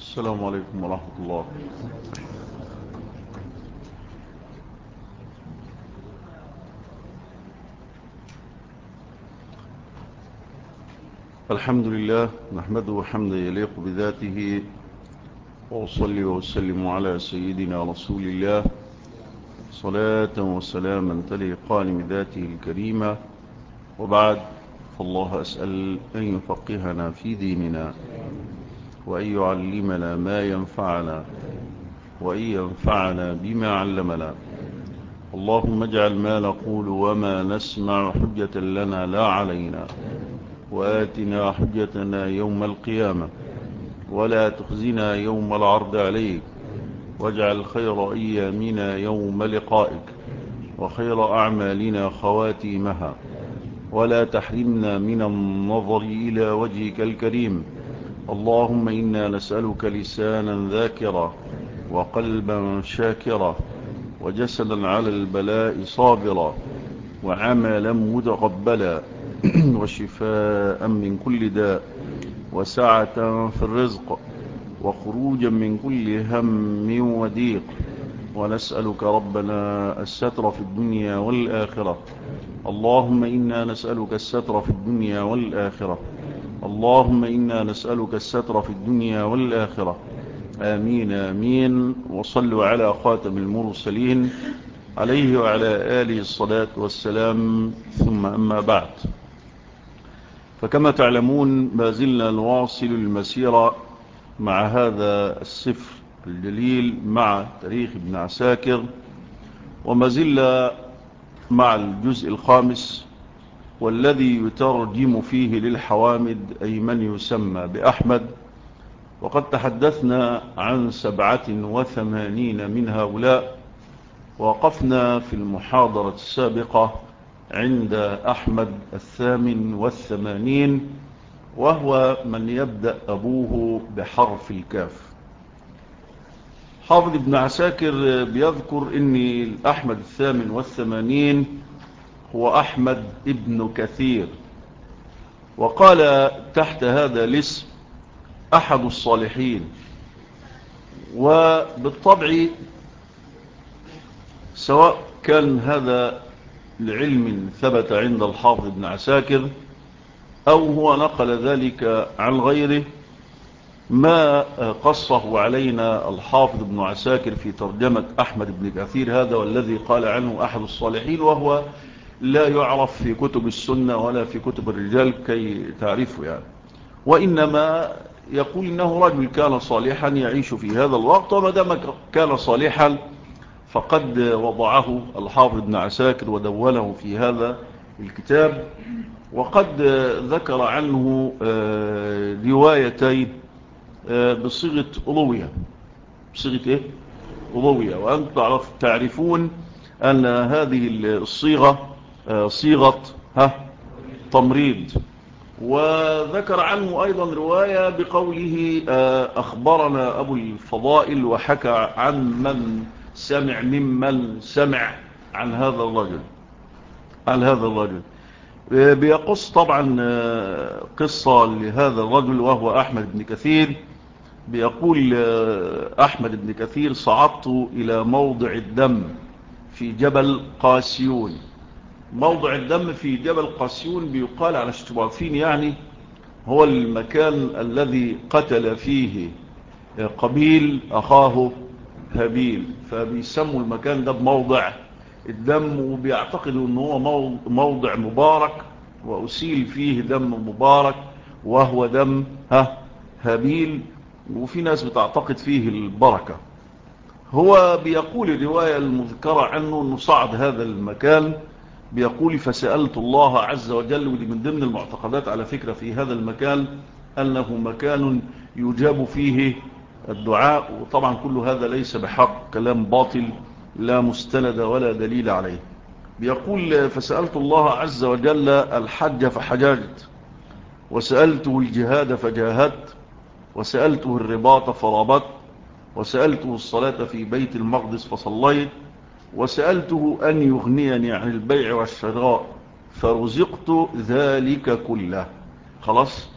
السلام عليكم ورحمة الله. الحمد لله نحمده حمدا يليق بذاته، وأصلي وأسلم على سيدنا رسول الله صلاة وسلاما تليقان بذاته الكريمة. وبعد، فالله أسأل أن يفقهنا في ديننا، وأن يعلمنا ما ينفعنا، وأن ينفعنا بما علمنا. اللهم اجعل ما نقول وما نسمع حجة لنا لا علينا، وآتنا حجتنا يوم القيامة، ولا تخزنا يوم العرض عليك، واجعل خير أيامنا يوم لقائك، وخير أعمالنا خواتيمها، ولا تحرمنا من النظر إلى وجهك الكريم. اللهم إنا نسألك لسانا ذاكرا، وقلبا شاكرا، وجسدا على البلاء صابرا، وعملا متقبلا، وشفاء من كل داء، وسعة في الرزق، وخروجا من كل هم وضيق. ونسألك ربنا الستر في الدنيا والآخرة. اللهم إنا نسألك الستر في الدنيا والآخرة. اللهم إنا نسألك الستر في الدنيا والآخرة. آمين آمين. وصلوا على خاتم المرسلين عليه وعلى آله الصلاة والسلام. ثم أما بعد، فكما تعلمون ما زلنا نواصل المسيرة مع هذا السفر الجليل، مع تاريخ ابن عساكر، وما زلنا مع الجزء الخامس، والذي يترجم فيه للحوامد أي من يسمى بأحمد. وقد تحدثنا عن 87 من هؤلاء، ووقفنا في المحاضرة السابقة عند أحمد 88، وهو من يبدأ أبوه بحرف الكاف. حافظ ابن عساكر بيذكر أن أحمد 88 هو أحمد ابن كثير، وقال تحت هذا الاسم أحد الصالحين. وبالطبع سواء كان هذا لعلم ثبت عند الحافظ ابن عساكر أو هو نقل ذلك عن غيره، ما قصه علينا الحافظ ابن عساكر في ترجمة أحمد بن كثير هذا، والذي قال عنه أحد الصالحين، وهو لا يعرف في كتب السنة ولا في كتب الرجال كي تعرفه يعني. وإنما يقول إنه رجل كان صالحا يعيش في هذا الوقت، وما دام كان صالحا فقد وضعه الحافظ ابن عساكر ودونه في هذا الكتاب. وقد ذكر عنه روايتين بصيغة ألوية. بصيغة إيه؟ ألوية. وأنتم تعرفون أن هذه الصيغة صيغة تمريض. وذكر عنه أيضا رواية بقوله أخبرنا أبو الفضائل وحكى عن من سمع ممن سمع عن هذا الرجل. بيقص طبعا قصة لهذا الرجل وهو أحمد بن كثير. بيقول أحمد بن كثير: صعدت إلى موضع الدم في جبل قاسيون. موضع الدم في جبل قاسيون بيقال على اشتباطين، يعني هو المكان الذي قتل فيه قبيل أخاه هابيل، فبيسموا المكان ده بموضع الدم، وبيعتقدوا أنه هو موضع مبارك وأسيل فيه دم مبارك وهو دم هابيل، وفي ناس بتعتقد فيه البركة. هو بيقول الرواية المذكرة عنه أنه صعد هذا المكان، بيقول: فسألت الله عز وجل. ودي من ضمن المعتقدات على فكرة في هذا المكان، أنه مكان يجاب فيه الدعاء. وطبعا كل هذا ليس بحق، كلام باطل لا مستند ولا دليل عليه. بيقول: فسألت الله عز وجل الحج فحججت، وسألته الجهاد فجاهدت، وسألته الرباط فربطت، وسألته الصلاة في بيت المقدس فصليت، وسألته أن يغنيني عن البيع والشراء فرزقت ذلك كله. خلاص،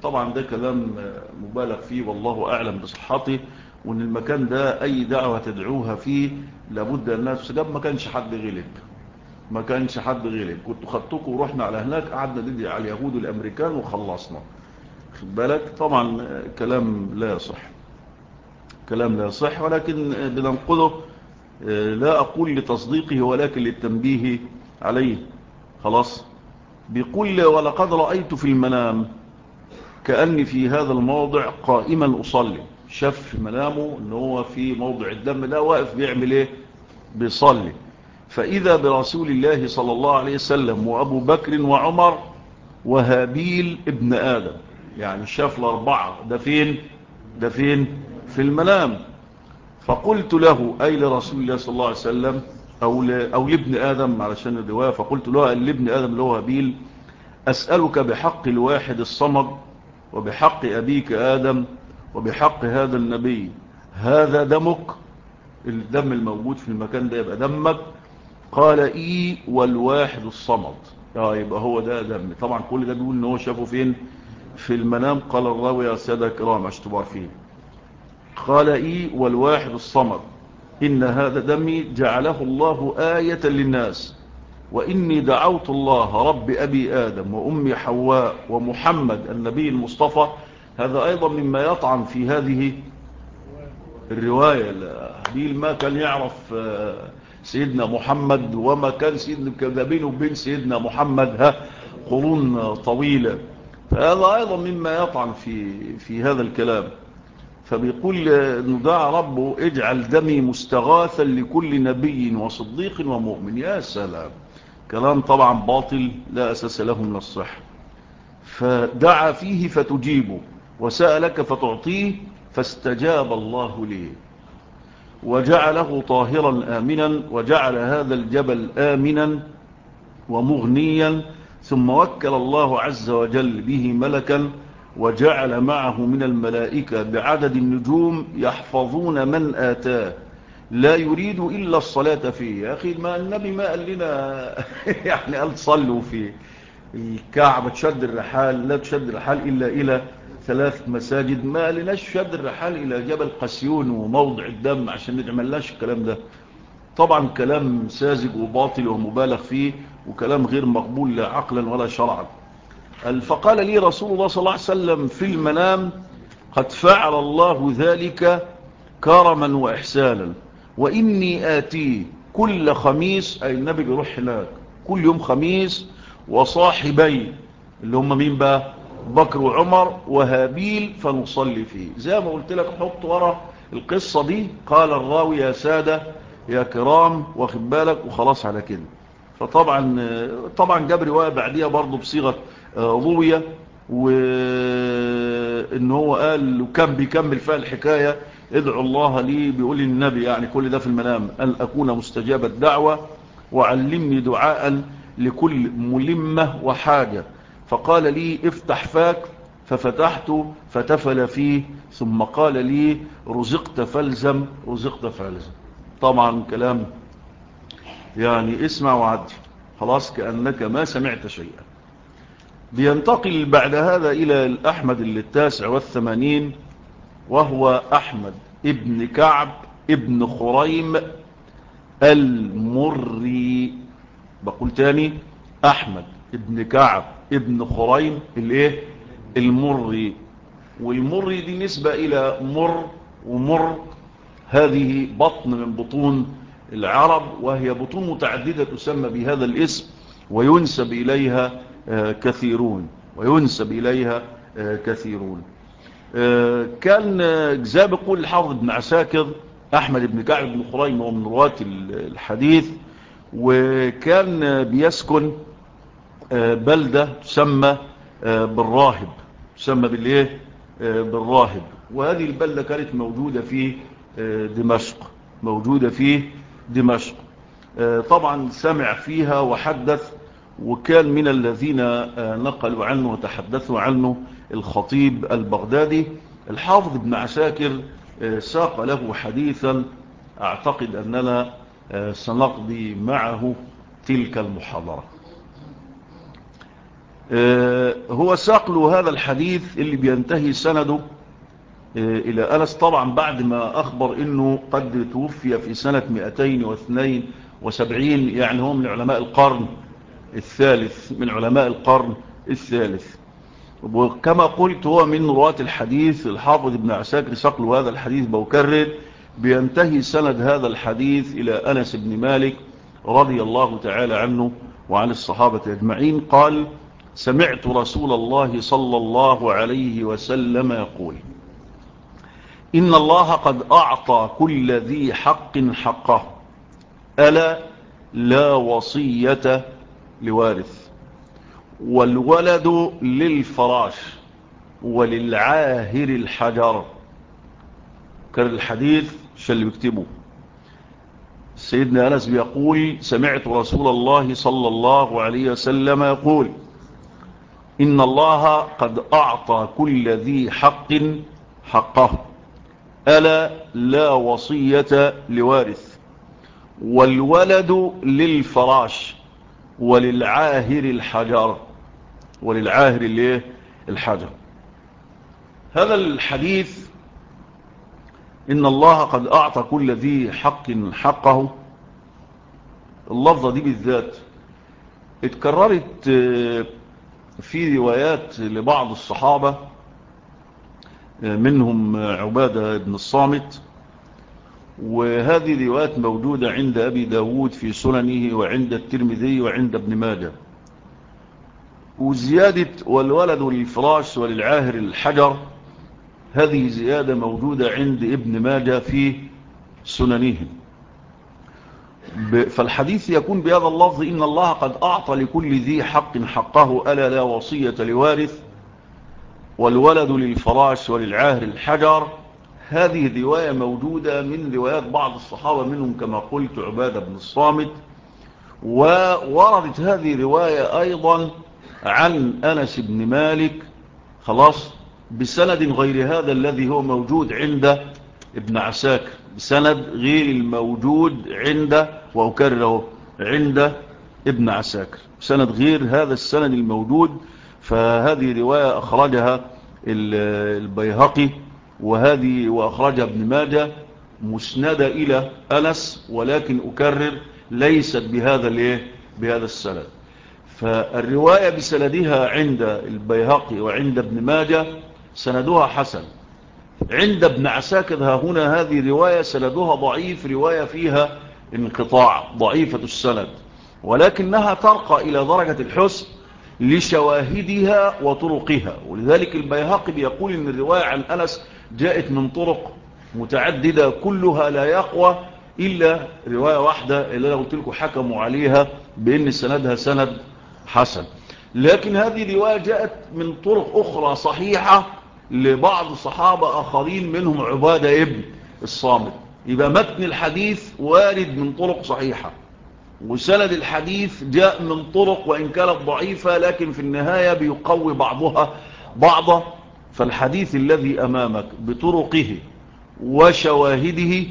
طبعا ده كلام مبالغ فيه والله أعلم بصحته، وأن المكان ده أي دعوة تدعوها فيه لابد أنها تستجاب. ما كانش حد غلب، ما كانش حد غلب، كنت خدتكم ورحنا على هناك قعدنا ندعي على اليهود والأمريكان وخلصنا. خد بالك طبعا كلام لا يصح، كلام لا يصح، ولكن بننقله لا أقول لتصديقه ولكن للتنبيه عليه. خلاص. بيقول ولقد رأيت في المنام كأني في هذا الموضع قائما أصلي. شاف في منامه أنه هو في موضع الدم ده واقف بيعمل إيه؟ بيصلي. فإذا برسول الله صلى الله عليه وسلم وأبو بكر وعمر وهابيل ابن آدم. يعني شاف الأربعة. ده فين؟ ده فين؟ في المنام. فقلت له أي لرسول الله صلى الله عليه وسلم أو لابن آدم علشان الرواية. فقلت له لابن آدم اللي هو هابيل أسألك بحق الواحد الصمد وبحق أبيك آدم وبحق هذا النبي، هذا دمك؟ الدم الموجود في المكان ده يبقى دمك؟ قال إيه والواحد الصمد. يبقى هو ده دم. طبعا كل ده بيقول إن هو شافه فين؟ في المنام. قال الراوي يا سادة كرام عشان تبقوا عارفين. قال إيه والواحد الصمد إن هذا دمي جعله الله آية للناس، وإني دعوت الله رب أبي آدم وأمي حواء ومحمد النبي المصطفى. هذا أيضا مما يطعن في هذه الرواية. هابيل ما كان يعرف سيدنا محمد، وما كان سيدنا بينه وبين سيدنا محمد قرون طويلة. فهذا أيضا مما يطعن في هذا الكلام. فبيقول ندعى ربه اجعل دمي مستغاثا لكل نبي وصديق ومؤمن. يا سلام، كلام طبعا باطل لا أساس له من الصحة. فدعا فيه فتجيبه وسألك فتعطيه فاستجاب الله لي وجعله طاهرا آمنا وجعل هذا الجبل آمنا ومغنيا. ثم وكل الله عز وجل به ملكا وجعل معه من الملائكة بعدد النجوم يحفظون من آتاه لا يريد إلا الصلاة فيه. يا أخي ما النبي ما قال لنا يعني قال صلوا في الكعبة تشد الرحال، لا تشد الرحال إلا إلى 3 مساجد. ما قالناش شد الرحال إلى جبل قسيون وموضع الدم عشان نعملناش الكلام ده. طبعا كلام ساذج وباطل ومبالغ فيه، وكلام غير مقبول لا عقلا ولا شرعا. فقال لي رسول الله صلى الله عليه وسلم في المنام قد فعل الله ذلك كرما وإحسانا، وإني آتيه كل خميس، أي النبي بيروح هناك كل يوم خميس، وصاحبي اللي هم مين بقى؟ بكر وعمر وهابيل، فنصلي فيه. زي ما قلت لك حط ورا القصة دي قال الراوي يا سادة يا كرام، واخد بالك، وخلاص على كده. فطبعا جاب رواية بعديها برضو بصيغة روية، وإن هو قال وكان بيكمل فيها الحكاية ادعو الله لي، بيقول النبي يعني كل ده في المنام أن أكون مستجاب الدعوة وعلمني دعاء لكل ملمة وحاجة. فقال لي افتح فاك ففتحت فتفل فيه، ثم قال لي رزقت فالزم رزقت فالزم. طبعا كلام يعني اسمع وعدي، خلاص كأنك ما سمعت شيئا. بينتقل بعد هذا إلى الأحمد التاسع والثمانين، وهو أحمد ابن كعب ابن خريم المري. بقول تاني أحمد ابن كعب ابن خريم المري. والمري دي نسبة إلى مر، ومر هذه بطن من بطون العرب، وهي بطون متعددة تسمى بهذا الاسم وينسب إليها كثيرون، وينسب إليها كثيرون. كان زي بيقول الحافظ ابن عساكر أحمد بن كعب بن خريم هو من رواة الحديث، وكان بيسكن بلدة تسمى بالراهب، تسمى بالإيه؟ بالراهب. وهذه البلدة كانت موجودة في دمشق، موجودة في دمشق. طبعا سمع فيها وحدث، وكان من الذين نقلوا عنه وتحدثوا عنه الخطيب البغدادي. الحافظ ابن عساكر ساق له حديثا أعتقد أننا سنقضي معه تلك المحاضرة. هو ساق له هذا الحديث اللي بينتهي سنده إلى أنس، طبعا بعد ما أخبر أنه قد توفي في سنة 272، يعني هو من علماء القرن الثالث، من علماء القرن الثالث. وكما قلت هو من رواة الحديث. الحافظ ابن عساكر ساق له هذا الحديث بوكرر، بينتهي سند هذا الحديث إلى أنس بن مالك رضي الله تعالى عنه وعن الصحابة أجمعين قال: سمعت رسول الله صلى الله عليه وسلم يقول: إن الله قد أعطى كل ذي حق حقه، ألا لا وصية لوارث، والولد للفراش، وللعاهر الحجر. كان الحديث اللي بيكتبه سيدنا أنس بيقول: سمعت رسول الله صلى الله عليه وسلم يقول: إن الله قد أعطى كل ذي حق حقه، ألا لا وصية لوارث، والولد للفراش، وللعاهر الحجر. وللعاهر الايه؟ الحجر. هذا الحديث إن الله قد أعطى كل ذي حق حقه، اللفظة دي بالذات اتكررت في روايات لبعض الصحابة، منهم عبادة بن الصامت، وهذه روايات موجودة عند أبي داود في سننه، وعند الترمذي، وعند ابن ماجه. وزيادة والولد للفراش وللعاهر الحجر، هذه زيادة موجودة عند ابن ماجه في سننه. فالحديث يكون بهذا اللفظ: إن الله قد أعطى لكل ذي حق حقه، ألا لا وصية لوارث، والولد للفراش وللعاهر الحجر. هذه رواية موجودة من روايات بعض الصحابة، منهم كما قلت عبادة بن الصامت. ووردت هذه رواية أيضا عن أنس بن مالك، خلاص، بسند غير هذا الذي هو موجود عند ابن عساكر، بسند غير الموجود عند، وأكرره، عند ابن عساكر، بسند غير هذا السند الموجود. فهذه رواية أخرجها البيهقي، وأخرجها ابن ماجه مسندة إلى أنس، ولكن أكرر ليست بهذا السند. فالرواية بسندها عند البيهقي وعند ابن ماجه سندها حسن. عند ابن عساكر ها هنا هذه رواية سندها ضعيف، رواية فيها انقطاع، ضعيفة السند، ولكنها ترقى إلى درجة الحسن لشواهدها وطرقها. ولذلك البيهقي بيقول إن الرواية عن أنس جاءت من طرق متعددة، كلها لا يقوى إلا رواية واحدة اللي أنا قلت لكم حكموا عليها بأن سندها سند حسن. لكن هذه رواية جاءت من طرق أخرى صحيحة لبعض صحابة آخرين، منهم عبادة ابن الصامت. يبقى متن الحديث وارد من طرق صحيحة، وسند الحديث جاء من طرق وإن كانت ضعيفة، لكن في النهاية بيقوي بعضها بعضا. فالحديث الذي أمامك بطرقه وشواهده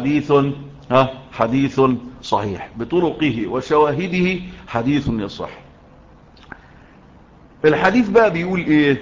حديث صحيح، بطرقه وشواهده حديث يصح. الحديث بقى بيقول ايه؟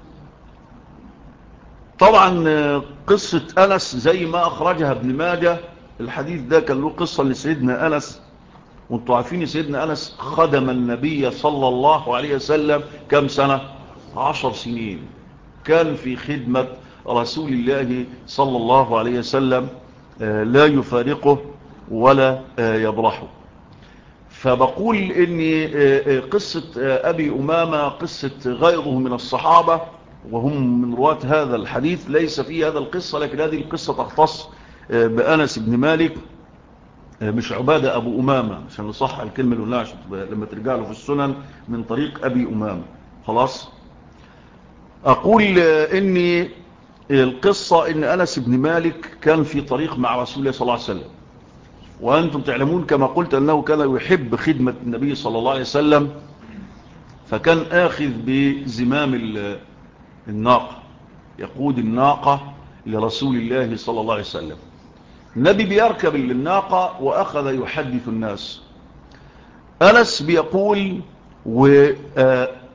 طبعا قصة أنس زي ما أخرجها ابن ماجه، الحديث ده كان له قصة لسيدنا أنس. وانتوا عارفين سيدنا أنس خدم النبي صلى الله عليه وسلم كم سنة؟ 10 سنين كان في خدمة رسول الله صلى الله عليه وسلم، لا يفارقه ولا يبرحه. فبقول ان قصة أبي أمامة قصة غيره من الصحابة وهم من رواة هذا الحديث ليس فيه هذا القصة، لكن هذه القصة تختص بأنس بن مالك، مش عبادة أبو أمامة، عشان نصح الكلمة اللي قلناها لما ترجع له في السنن من طريق أبي أمامة. خلاص، أقول إن القصة إن أنس بن مالك كان في طريق مع رسول الله صلى الله عليه وسلم، وأنتم تعلمون كما قلت أنه كان يحب خدمة النبي صلى الله عليه وسلم، فكان آخذ بزمام الناقة، يقود الناقة لرسول الله صلى الله عليه وسلم. النبي بيركب الناقة وأخذ يحدث الناس. أنس بيقول وكنت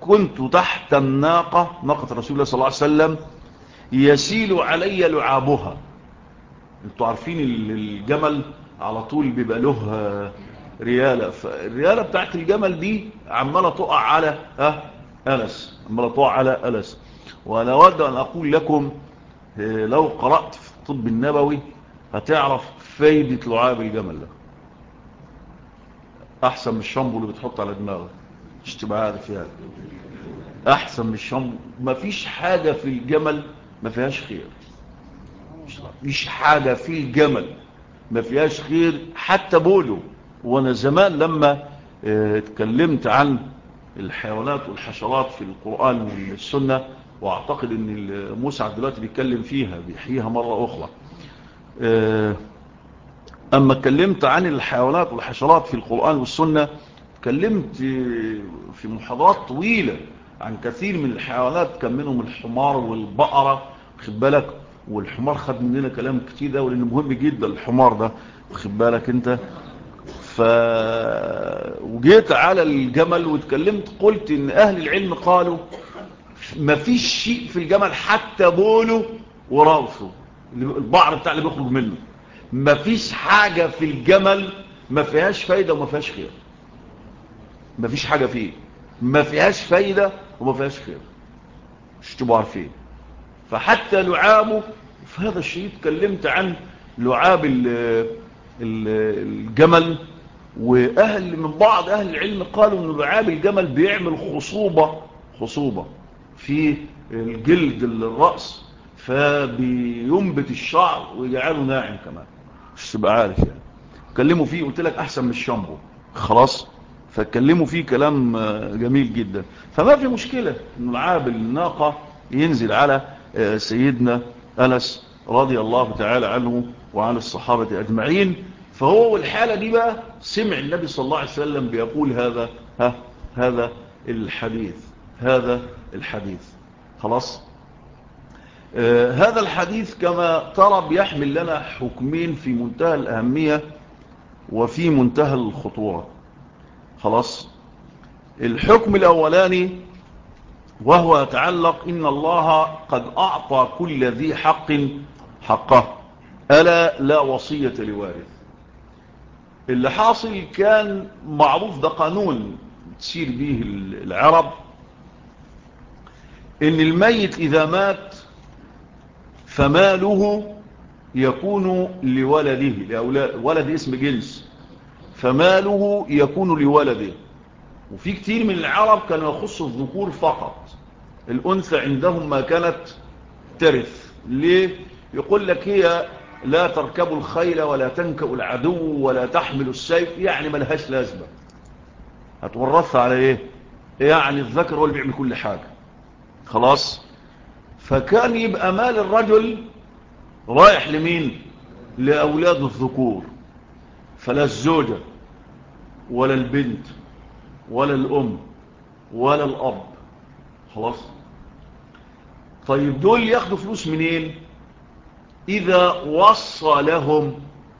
كنت تحت الناقة، ناقة رسول الله صلى الله عليه وسلم، يسيل علي لعابها. انتوا عارفين الجمل على طول بيبقى له ريالة، فالريالة بتاعت الجمل دي عمالة تقع على ألس، عمالة تقع على ألس. وأنا أود أن أقول لكم لو قرأت في الطب النبوي هتعرف فايدة لعاب الجمل ده أحسن من الشامبو اللي بتحط على دماغك، مش تبقى عارف يعني. أحسن من الشامبو. مفيش حاجة في الجمل ما فيهاش خير، مش حاجة في الجمل ما فيهاش خير، حتى بوله. وانا زمان لما اتكلمت عن الحيوانات والحشرات في القرآن والسنة، واعتقد ان مسعد دلوقتي بيتكلم فيها بيحييها مرة اخرى، اما اتكلمت عن الحيوانات والحشرات في القرآن والسنة، اتكلمت في محاضرات طويلة عن كثير من الحيوانات، كان منهم الحمار والبقرة، خد بالك. والحمار خد مننا كلام كتير ده، ولانه مهم جدا الحمار ده، خد بالك انت. وجيت على الجمل واتكلمت، قلت ان اهل العلم قالوا ما فيش شيء في الجمل حتى بوله وروثه، البعر بتاع اللي بيخرج منه، ما فيش حاجة في الجمل ما فيهاش فايدة وما فيهاش خير. ما فيش حاجة فيه ما فيهاش فايدة وما فيهاش خير، مش تبقوا عارفين. فحتى لعابه في هذا الشيء اتكلمت عن لعاب الجمل. واهل من بعض اهل العلم قالوا ان لعاب الجمل بيعمل خصوبة في الجلد الرأس، فبينبت الشعر ويجعله ناعم كمان، مش تبقى عارف يعني. اتكلموا فيه، قلت لك احسن من الشامبو خلاص. فاتكلموا فيه كلام جميل جدا. فما في مشكلة ان لعاب الناقة ينزل على سيدنا أنس رضي الله تعالى عنه وعن الصحابة أجمعين. فهو والحالة دي بقى سمع النبي صلى الله عليه وسلم بيقول هذا الحديث خلاص. هذا الحديث كما ترى بيحمل لنا حكمين في منتهى الأهمية وفي منتهى الخطورة خلاص. الحكم الأولاني وهو يتعلق إن الله قد أعطى كل ذي حق حقه، ألا لا وصية لوارث. اللي حاصل كان معروف، ده قانون تسير به العرب، إن الميت إذا مات فماله يكون لولده، لأولاد ولد اسم جنس، فماله يكون لولده. وفي كتير من العرب كانوا يخصوا الذكور فقط، الأنثى عندهم ما كانت ترث. ليه؟ يقول لك هي لا تركب الخيل ولا تنكأ العدو ولا تحمل السيف، يعني ما لهاش لازمة، هتورثها على ايه؟ يعني الذكر هو اللي بيعمل كل حاجة خلاص. فكان يبقى مال الرجل رايح لمين؟ لأولاد الذكور، فلا الزوجة ولا البنت ولا الأم ولا الأب خلاص. طيب دول ياخدوا فلوس منين؟ إذا وصى لهم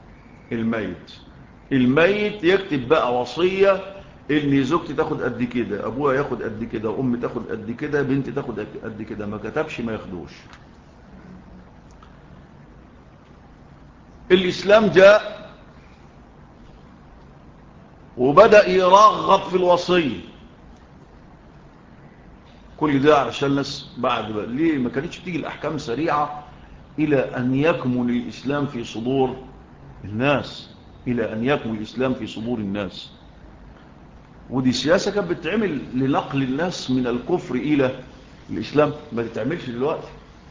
الميت يكتب بقى وصية ان زوجتي تاخد قد كده، ابوها ياخد قد كده، امي تاخد قد كده، بنتي تاخد قد كده. ما كتبش ما ياخدوش. الاسلام جاء وبدأ يرغب في الوصية. كل ده علشان الناس بعد بقى. ليه ما كانتش بتيجي الاحكام سريعة الى ان يكمل الاسلام في صدور الناس، الى ان يكمل الاسلام في صدور الناس. ودي سياسة كانت بتتعمل لنقل الناس من الكفر الى الاسلام، ما تتعملش دلوقتي.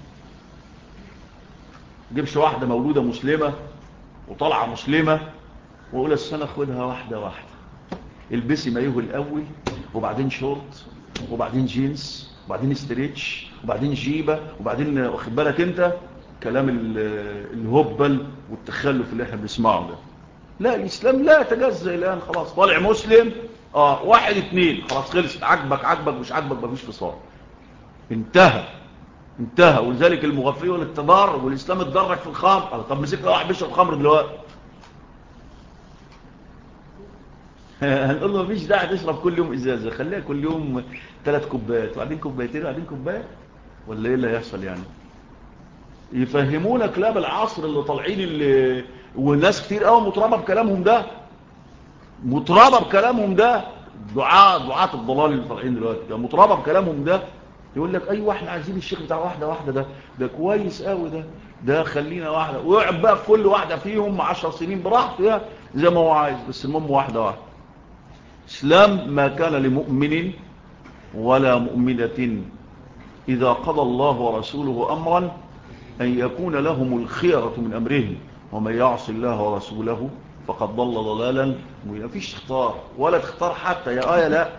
جيبش واحدة مولودة مسلمة وطلعة مسلمة وقول السنة خدها واحدة واحدة، البسي مايوه الاول وبعدين شورت وبعدين جينز وبعدين استريتش وبعدين جيبة وبعدين واخد بالك انت كلام الهبل والتخلف اللي احنا بنسمعه ده. لا، الاسلام لا يتجزأ الان. خلاص طالع مسلم، واحد اتنين، خلاص خلصت. عجبك مش عجبك مفيش فصال، انتهى. ولذلك المغفلين والاتضار والاسلام اتدرج في الخمر. طب مسكنا واحد بيشرب خمر دلوقتي، هنقول له مفيش داعي تشرب كل يوم ازازه، خليها كل يوم 3 كوبايات وبعدين كوبايتين وبعدين كوبايه، ولا ايه اللي هيحصل يعني؟ يفهمونك لا بالعصر اللي طالعين اللي وناس كتير قوي مطربه بكلامهم ده، مطربه بكلامهم ده، دعاة الضلال اللي طالعين دلوقتي مطربه بكلامهم ده. يقول لك ايوه احنا عايزين الشيخ بتاع واحده واحده، ده كويس قوي، ده خلينا واحده، ويقعد بقى في كل واحده فيهم 10 سنين براحته زي ما هو عايز، بس المهم واحده واحده. اسلام ما كان لمؤمن ولا مؤمنة إذا قضى الله ورسوله أمرا أن يكون لهم الخيرة من أمرهم، ومن يعص الله ورسوله فقد ضل ضلالا. ما فيش اختار ولا تختار حتى يا آية، لا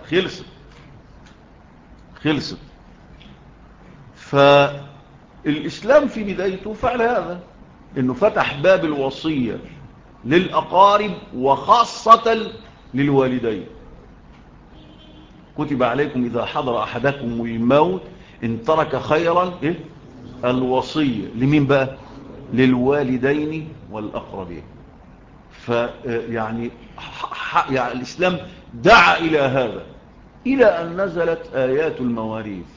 خلصت. فالإسلام في بدايته فعل هذا، إنه فتح باب الوصية للأقارب وخاصة للوالدين. كتب عليكم إذا حضر أحدكم الموت إن ترك خيرا الوصية لمين بقى؟ للوالدين والأقربين. فيعني يعني الإسلام دعا إلى هذا، إلى أن نزلت آيات المواريث.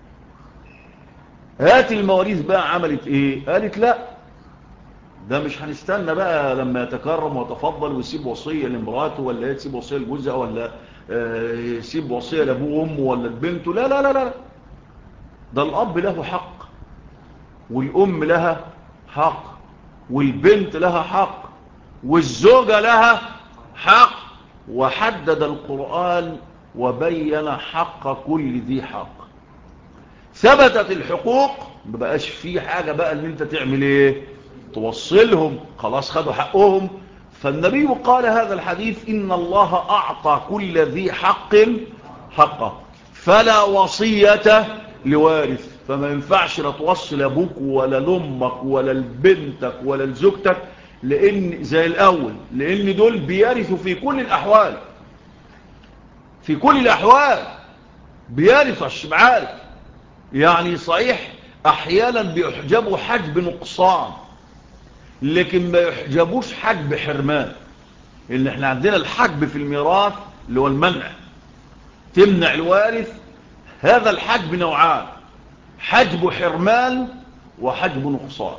آيات المواريث بقى عملت إيه؟ قالت لا، ده مش هنستنى بقى لما يتكرم ويتفضل ويسيب وصية لمراته، ولا يسيب وصية لجوزها، ولا يسيب وصية لأبوه وأمه ولا لبنته. لا لا لا لا، ده الأب له حق، والأم لها حق، والبنت لها حق، والزوجة لها حق. وحدد القرآن وبين حق كل ذي حق. ثبتت الحقوق، مبقاش فيه حاجة بقى ان انت تعمل ايه؟ توصلهم، خلاص خدوا حقهم. فالنبي قال هذا الحديث إن الله أعطى كل ذي حق حقه، فلا وصية لوارث. فما ينفعش لا توصل أبوك ولا لأمك ولا لبنتك ولا لزوجتك، لأن زي الأول، لأن دول بيرثوا في كل الأحوال، في كل الأحوال بيرثوا الشبعان. يعني صحيح أحيانا بيحجبوا حجب نقصان، لكن ما يحجبوش حجب حرمان. لأن احنا عندنا الحجب في الميراث اللي هو المنع، تمنع الوارث. هذا الحجب نوعان: حجب حرمان وحجب نقصان.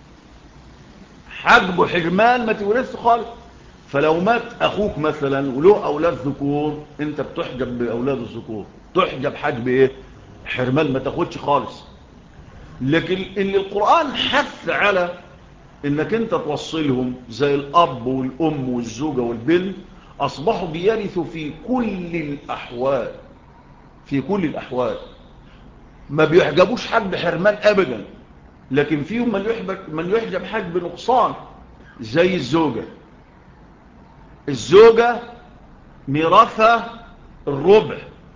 حجب حرمان ما تورثش خالص، فلو مات أخوك مثلا وله أولاد ذكور، انت بتحجب بأولاد الذكور، تحجب حجب ايه؟ حرمان، ما تاخدش خالص. لكن اللي القرآن حث على انك انت توصلهم زي الاب والام والزوجة والبنت، اصبحوا بيرثوا في كل الاحوال، في كل الاحوال ما بيحجبوش حجب حرمان ابدا. لكن فيهم من يحجب حجب نقصان، زي الزوجة ميراثها الربع.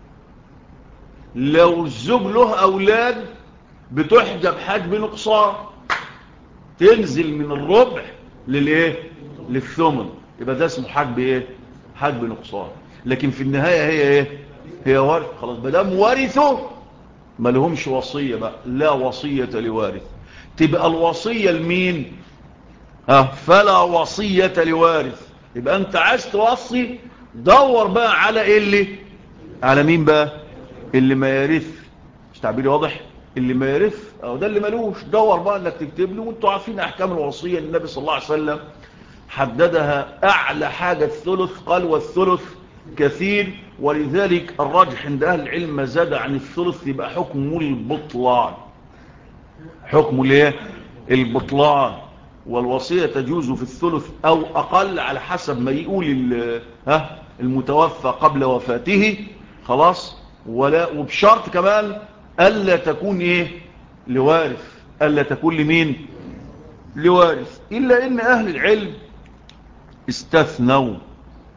لو الزوج له اولاد بتحجب حجب نقصان، تنزل من الربع للايه؟ للثمن. يبقى ده اسمه حجب ايه؟ حجب نقصان. لكن في النهاية هي ايه؟ هي ورث. خلاص بدام ورثوا ما لهمش وصية بقى، لا وصية لوارث. تبقى الوصية لمين؟ فلا وصية لوارث. يبقى انت عايز توصي، دور بقى على ايه؟ على مين بقى؟ اللي ما يرث. مش تعبيري واضح؟ اللي ما يرث او ده اللي ملوش، دور بقى انك تكتب له. وانتوا عارفين احكام الوصيه، النبي صلى الله عليه وسلم حددها. اعلى حاجه الثلث، قال والثلث كثير، ولذلك الراجح عند اهل العلم ما زاد عن الثلث يبقى حكمه البطلان. حكمه ليه؟ البطلان. والوصيه تجوز في الثلث او اقل على حسب ما يقول المتوفى قبل وفاته. خلاص. وبشرط كمان ألا تكون ايه؟ لوارث. ألا تكون لمين؟ لوارث. إلا إن أهل العلم استثنوا.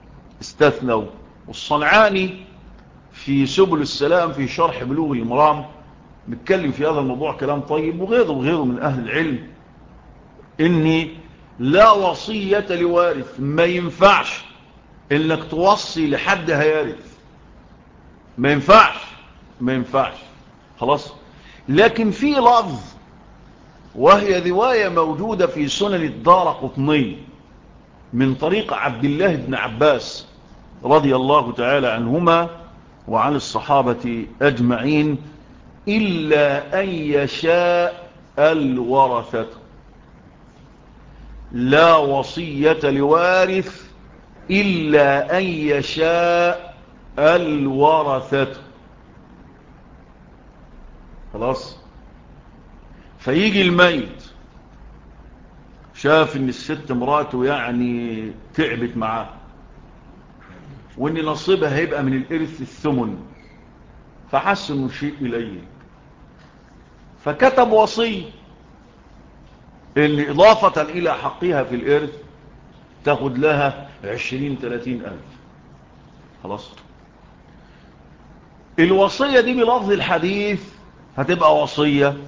والصنعاني في سبل السلام في شرح بلوغ المرام بيتكلم في هذا الموضوع كلام طيب، وغيره من أهل العلم، إني لا وصية لوارث. ما ينفعش إنك توصي لحد هيارث، ما ينفعش. خلاص. لكن في لفظ، وهي رواية موجودة في سنن الدارقطني من طريق عبد الله بن عباس رضي الله تعالى عنهما وعن الصحابة أجمعين إلا أن يشاء الورثة. لا وصية لوارث إلا أن يشاء الورثة. خلاص. فيجي الميت شاف ان الست مراته يعني تعبت معاه وان نصيبها هيبقى من الارث الثمن، فحس انه شيء قليل فكتب وصية ان اضافة الى حقها في الارث تاخد لها 20-30 ألف. خلاص. الوصية دي بلفظ الحديث هتبقى وصية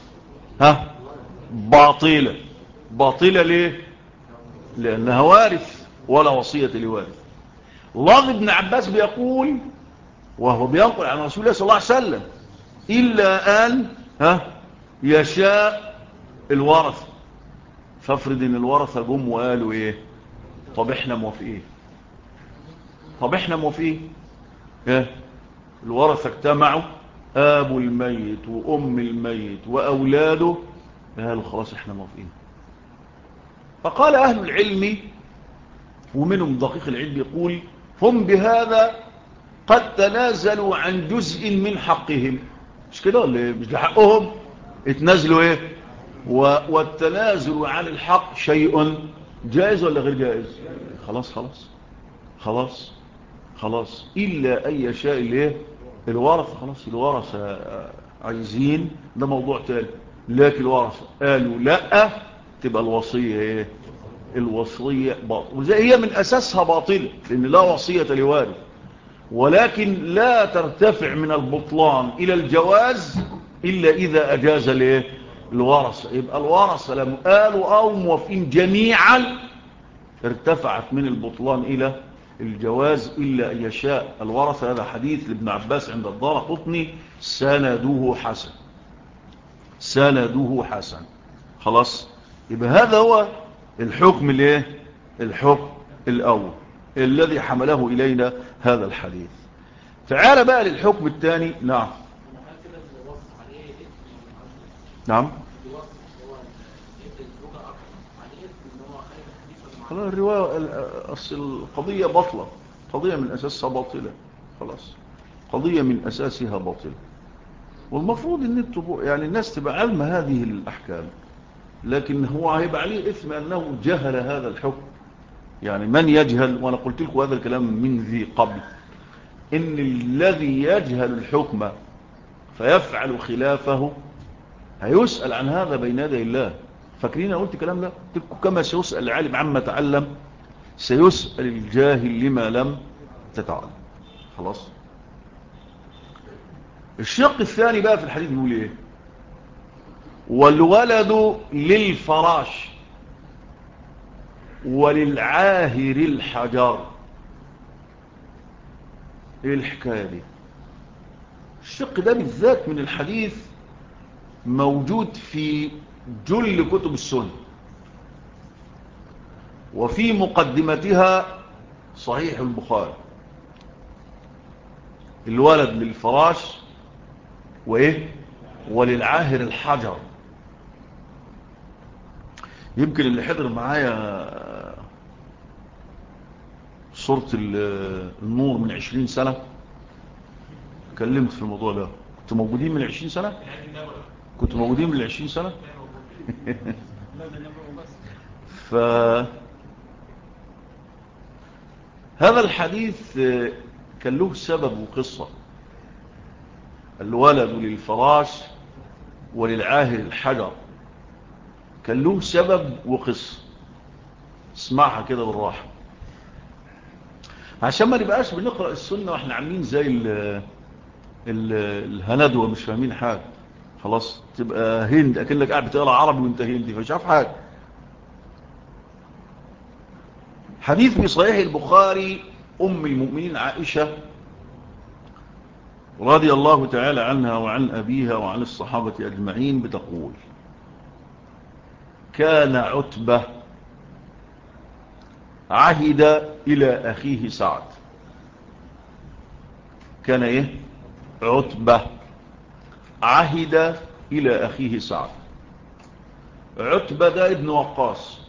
باطلة. باطلة ليه؟ لأنها وارث ولا وصية لوارث. لفظ ابن عباس بيقول وهو بينقل عن رسول الله صلى الله عليه وسلم إلا أن يشاء الورث. فافرض ان الورثة جم وقالوا ايه؟ طب احنا موافقين. طب احنا موافقين. الورثة اجتمعوا، ابو الميت وام الميت واولاده، قالوا خلاص احنا موافقين. فقال اهل العلم ومنهم دقيق العلم يقول هم بهذا قد تنازلوا عن جزء من حقهم. مش كده ولا مش لحقهم؟ اتنازلوا ايه؟ والتنازل عن الحق شيء جائز ولا غير جائز؟ خلاص خلاص خلاص خلاص. إلا أن يشاء الايه؟ الورثة. خلاص الورثة عايزين ده موضوع تاني، لكن الورثة قالوا لا، تبقى الوصية ايه؟ الوصية باطل. وزي هي من أساسها باطلة لأن لا وصية لوارث، ولكن لا ترتفع من البطلان إلى الجواز إلا إذا أجاز الايه؟ الورثة. يبقى الورثة لم قالوا أو موافقين جميعا ارتفعت من البطلان إلى الجواز إلا أن يشاء الورثة. هذا حديث لابن عباس عند الدارقطني سنده حسن. سنده حسن. خلاص. يبقى هذا هو الحكم الايه؟ الحكم الأول الذي حمله إلينا هذا الحديث. تعال بقى للحكم الثاني. نعم نعم. خلاص الرواية القضية بطلة، قضية من أساسها باطلة. خلاص قضية من أساسها باطلة. والمفروض ان انتوا يعني الناس تبقى علم هذه الأحكام، لكن هو هيبقى عليه إثم أنه جهل هذا الحكم. يعني من يجهل، وأنا قلت لكم هذا الكلام من ذي قبل، إن الذي يجهل الحكم فيفعل خلافه هيسأل عن هذا بين يدي الله. فاكرين قلت الكلام ده؟ قلت لكم كما سيسأل العالم عما تعلم سيسأل الجاهل لما لم تتعلم. خلاص. الشق الثاني بقى في الحديث بيقول ايه؟ والولد للفراش وللعاهر الحجر. ايه الحكاية دي؟ الشق ده بالذات من الحديث موجود في جل كتب السنة، وفي مقدمتها صحيح البخاري. الولد للفراش وايه؟ وللعاهر الحجر. يمكن اللي حضر معايا صورة النور من 20 سنة كلمت في الموضوع ده. كنتوا موجودين من 20 سنة؟ كنتوا موجودين من 20 سنة؟ هذا الحديث كان له سبب وقصة. الولد للفراش وللعاهر الحجر كان له سبب وقصة. اسمعها كده بالراحة عشان ما نبقاش بنقرأ السنة واحنا عاملين زي الهندوة مش فاهمين حاجة. خلاص تبقى هند اكنك قاعد بتقرأ عربي وانت هندي فمش عارف حاجة. حديث في صحيح البخاري أم المؤمنين عائشة رضي الله تعالى عنها وعن أبيها وعن الصحابة أجمعين بتقول: كان عتبة عهد إلى أخيه سعد. كان ايه؟ عتبة عهد الى اخيه سعد. عتبة ده ابن وقاص،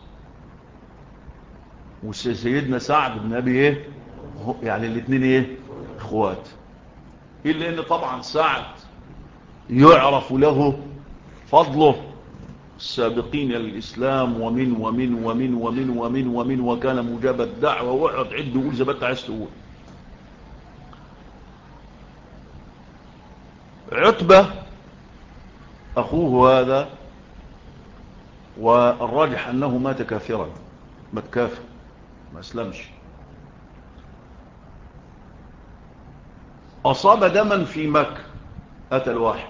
وسيدنا سعد بن ابي ايه، يعني الاثنين ايه؟ اخوات. الا ان طبعا سعد يعرف له فضله السابقين للإسلام ومن ومن ومن ومن ومن ومن وكان مجاب الدعوة، وقعد عد وقول زي ما انت عايز تقول. عتبة أخوه هذا، والراجح أنه مات كافرا، مات كافر ما أسلمش. أصاب دما في مكة، أتى الواحد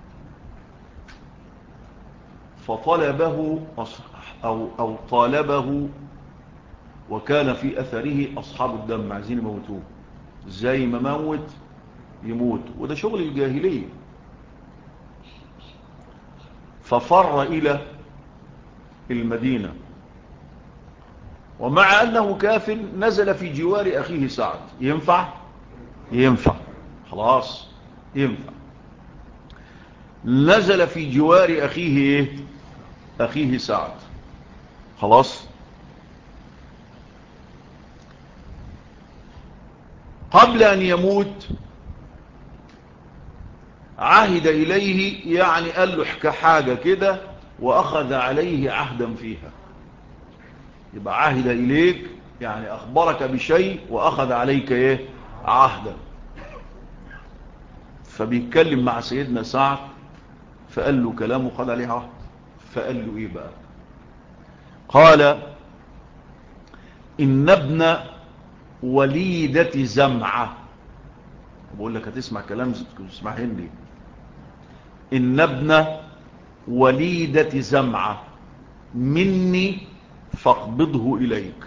فطلبه أو طالبه، وكان في أثره أصحاب الدم عايزين يموتوه زي ما موت يموت، وده شغل الجاهلية. ففر إلى المدينة، ومع أنه كافر نزل في جوار أخيه سعد. ينفع؟ ينفع، خلاص ينفع. نزل في جوار أخيه إيه؟ أخيه سعد، خلاص. قبل أن يموت عهد إليه، يعني قال له احكى حاجة كده، وأخذ عليه عهدا فيها. يبقى عهد إليك يعني أخبرك بشيء وأخذ عليك إيه؟ عهدا. فبيتكلم مع سيدنا سعد، فقال له كلام وخذ عليه عهد. فقال له إيه بقى؟ قال إن ابن وليدة زمعة، بقول لك هتسمع كلام تسمع هندي. إن ابن وليدة زمعة مني فاقبضه إليك.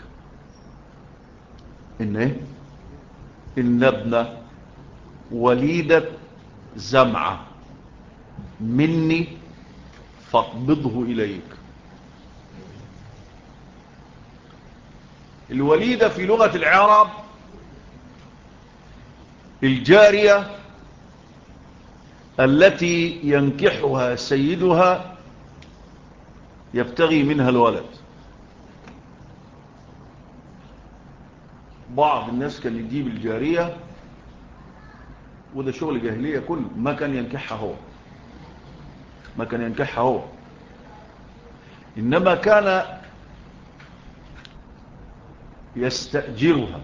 إن إيه؟ إن ابن وليدة زمعة مني فاقبضه إليك. الوليدة في لغة العرب الجارية التي ينكحها سيدها يبتغي منها الولد. بعض الناس كان يجيب الجارية، وده شغل جاهلية كله، ما كان ينكحها هو، ما كان ينكحها هو، إنما كان يستأجرها.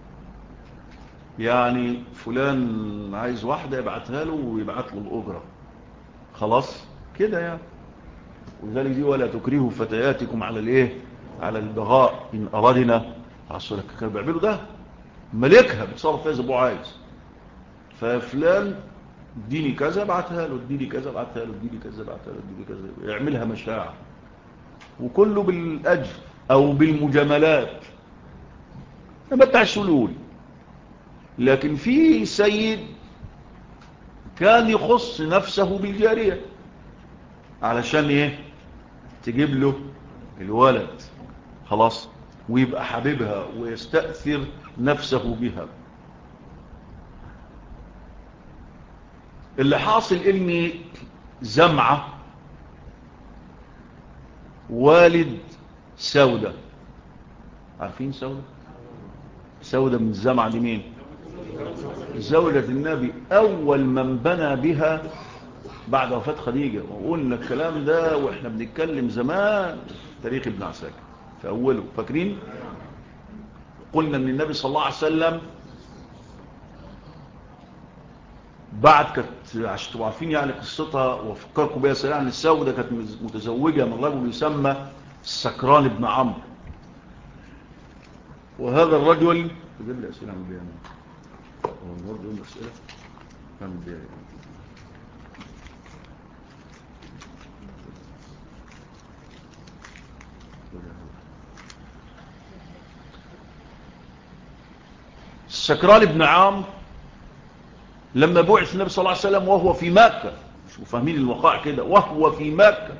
يعني فلان عايز واحدة يبعتها له ويبعت له الأجرة، خلاص كده يعني. وذلك دي ولا تكرهوا فتياتكم على الايه، على البغاء ان اردنا عصرك. كانوا بيعملوا ده، ملكها بتصرف فيها زي ابو عايز. ففلان اديني كذا بعتها له، اديني كذا بعتها له، اديني كذا بعتها له، اديني كذا، يعملها مشاعر، وكله بالاجر او بالمجاملات تمتع السلول. لكن في سيد كان يخص نفسه بالجارية علشان ايه؟ تجيب له الولد، خلاص، ويبقى حبيبها ويستأثر نفسه بها. اللي حاصل ان زمعة والد سودة، عارفين سودة؟ سودة من الزمعة دي مين؟ زوجة النبي، اول من بنى بها بعد وفاة خديجة. وقلنا الكلام ده واحنا بنتكلم زمان تاريخ ابن عساكر في اوله، فاكرين؟ قلنا ان النبي صلى الله عليه وسلم بعد كانت، عشان تبقوا عارفين يعني قصتها وافكركم بها سريعا، السودة كانت متزوجة من رجل يسمى السكران بن عمرو. وهذا الرجل تجيب لي اسئله عن البيان، هو برضه يوم اسئله عن البيان. السكران بن عمرو لما بعث النبي صلى الله عليه وسلم وهو في مكة، شوفوا فاهمين الوقائع كده، وهو في مكة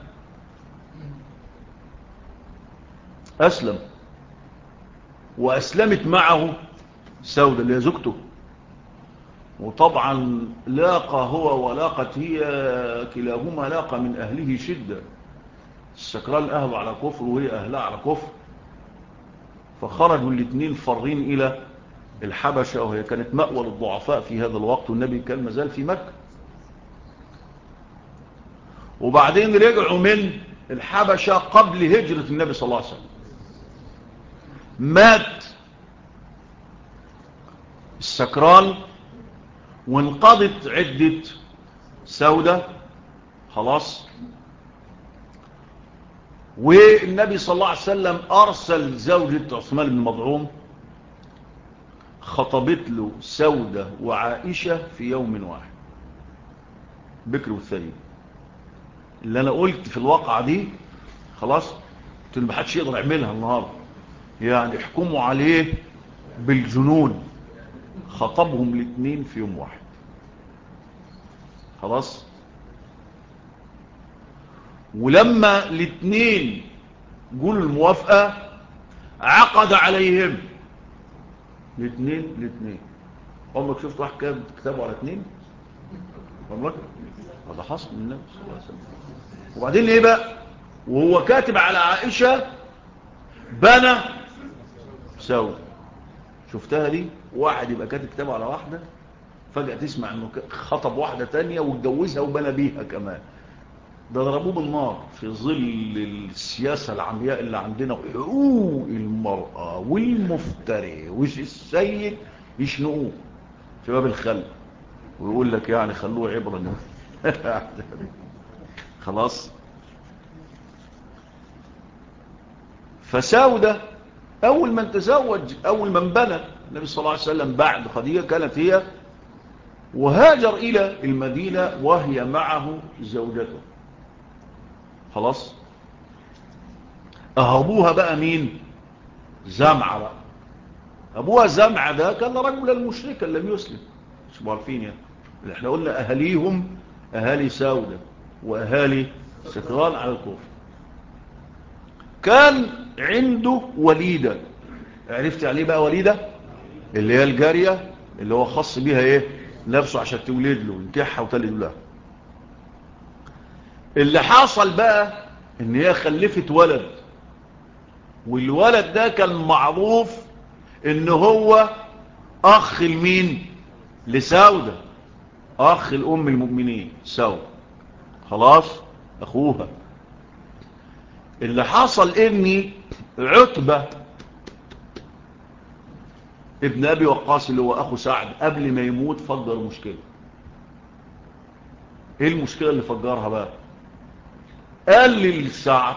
أسلم، وأسلمت معه سودة اللي هي زوجته. وطبعا لاقى هو ولاقت هي، كلاهما لاقى من أهله شدة. السكران أهله على كفر وهي أهلها على كفر، فخرجوا الاثنين فرين إلى الحبشة، وهي كانت مأوى للضعفاء في هذا الوقت، والنبي كان مازال في مكة. وبعدين رجعوا من الحبشة قبل هجرة النبي صلى الله عليه وسلم. مات السكران وانقضت عدة سودة خلاص. والنبي صلى الله عليه وسلم أرسل زوجة عثمان بن مظعون، خطبت له سودة وعائشة في يوم واحد، بكر والثاني. اللي أنا قلت في الواقعة دي خلاص ما حدش يقدر يعملها النهارده، يعني احكموا عليه بالجنون. خطبهم الاثنين في يوم واحد خلاص. ولما الاثنين قولوا الموافقة عقد عليهم الاثنين. عمرك شفت واحد كتابه على اثنين؟ عمرك؟ هذا حصل من النبي صلى الله عليه وسلم. وبعدين ايه بقى؟ وهو كاتب على عائشة بنى سود. شفتها دي؟ واحد يبقى كاتب كتابه على واحدة، فجأة تسمع انه خطب واحدة تانية واتجوزها وبنى بيها كمان. ده ضربوه بالنار في ظل السياسة العمياء اللي عندنا، وحقوق المرأة والمفتري والسيد يشنقوه في باب الخلق، ويقول لك يعني خلوه عبرة. خلاص. فساودة أول من تزوج، أول من بنى النبي صلى الله عليه وسلم بعد خديجة كانت هي، وهاجر إلى المدينة وهي معه زوجته خلاص. أبوها بقى مين؟ زمعة بقى. أبوها زمعة ده كان رجلا مشركا لم يسلم، مش عارفين يعني. اللي احنا قلنا أهاليهم أهالي ساودة وأهالي سكران على الكفر. كان عنده وليدة، عرفت عليه بقى وليدة اللي هي الجارية اللي هو خاص بيها ايه نفسه عشان تولد له ينكحها وتلد لها. اللي حصل بقى ان هي خلفت ولد، والولد ده كان معروف ان هو اخ المين؟ لساودة، اخ الام المؤمنين ساودة خلاص، اخوها. اللي حصل ان عتبة ابن ابي وقاص اللي هو اخو سعد قبل ما يموت فجر مشكلة. ايه المشكلة اللي فجرها بقى؟ قال للسعد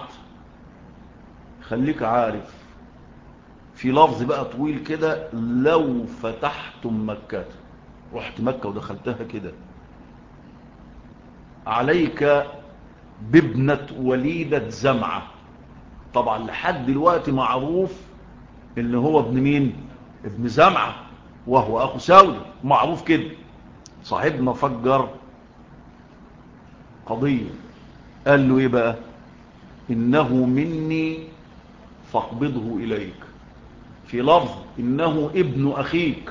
خليك عارف في لفظ بقى طويل كده، لو فتحتم مكة، رحت مكة ودخلتها كده، عليك بابنة وليدة زمعة. طبعا لحد دلوقتي معروف ان هو ابن مين؟ ابن زمعة وهو اخو ساودة، معروف كده. صاحبنا فجر قضية، قال له ايه بقى؟ انه مني فاقبضه اليك، في لفظ انه ابن اخيك.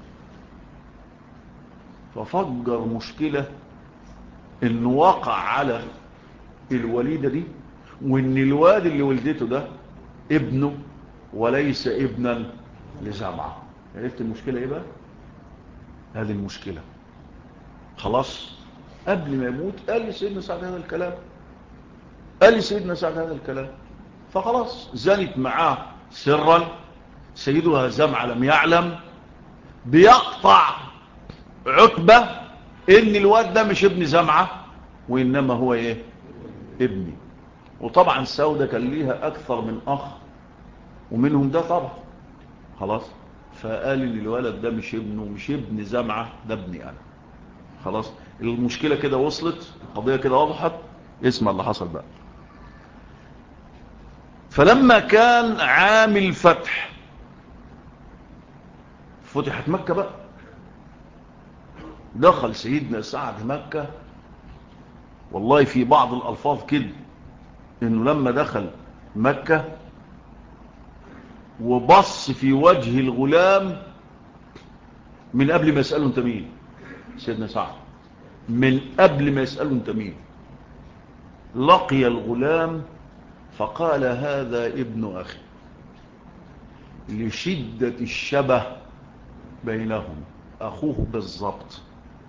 ففجر مشكلة انه وقع على الوليدة دي، وان الواد اللي ولدته ده ابنه وليس ابنا لزمعة. عرفت المشكلة ايه بقى؟ هذه المشكلة خلاص. قبل ما يموت قال لي سيدنا سعد هذا الكلام، قال لي سيدنا سعد هذا الكلام. فخلاص زنت معاه سرا، سيدها زمعة لم يعلم، بيقطع عتبة ان الواد ده مش ابن زمعة وانما هو ايه؟ ابني. وطبعا سودة كان ليها اكثر من اخ، ومنهم ده طبعا خلاص. فقال ان الولد ده مش ابنه، مش ابن زمعة، ده ابني انا خلاص. المشكلة كده وصلت، القضية كده وضحت. اسمع اللي حصل بقى. فلما كان عام الفتح، فتحت مكة بقى، دخل سيدنا سعد مكة. والله في بعض الألفاظ كده انه لما دخل مكة وبص في وجه الغلام من قبل ما يسأله انت مين، سيدنا سعد من قبل ما يسأله انت مين. لقي الغلام فقال هذا ابن أخي، لشدة الشبه بينهم. أخوه بالضبط،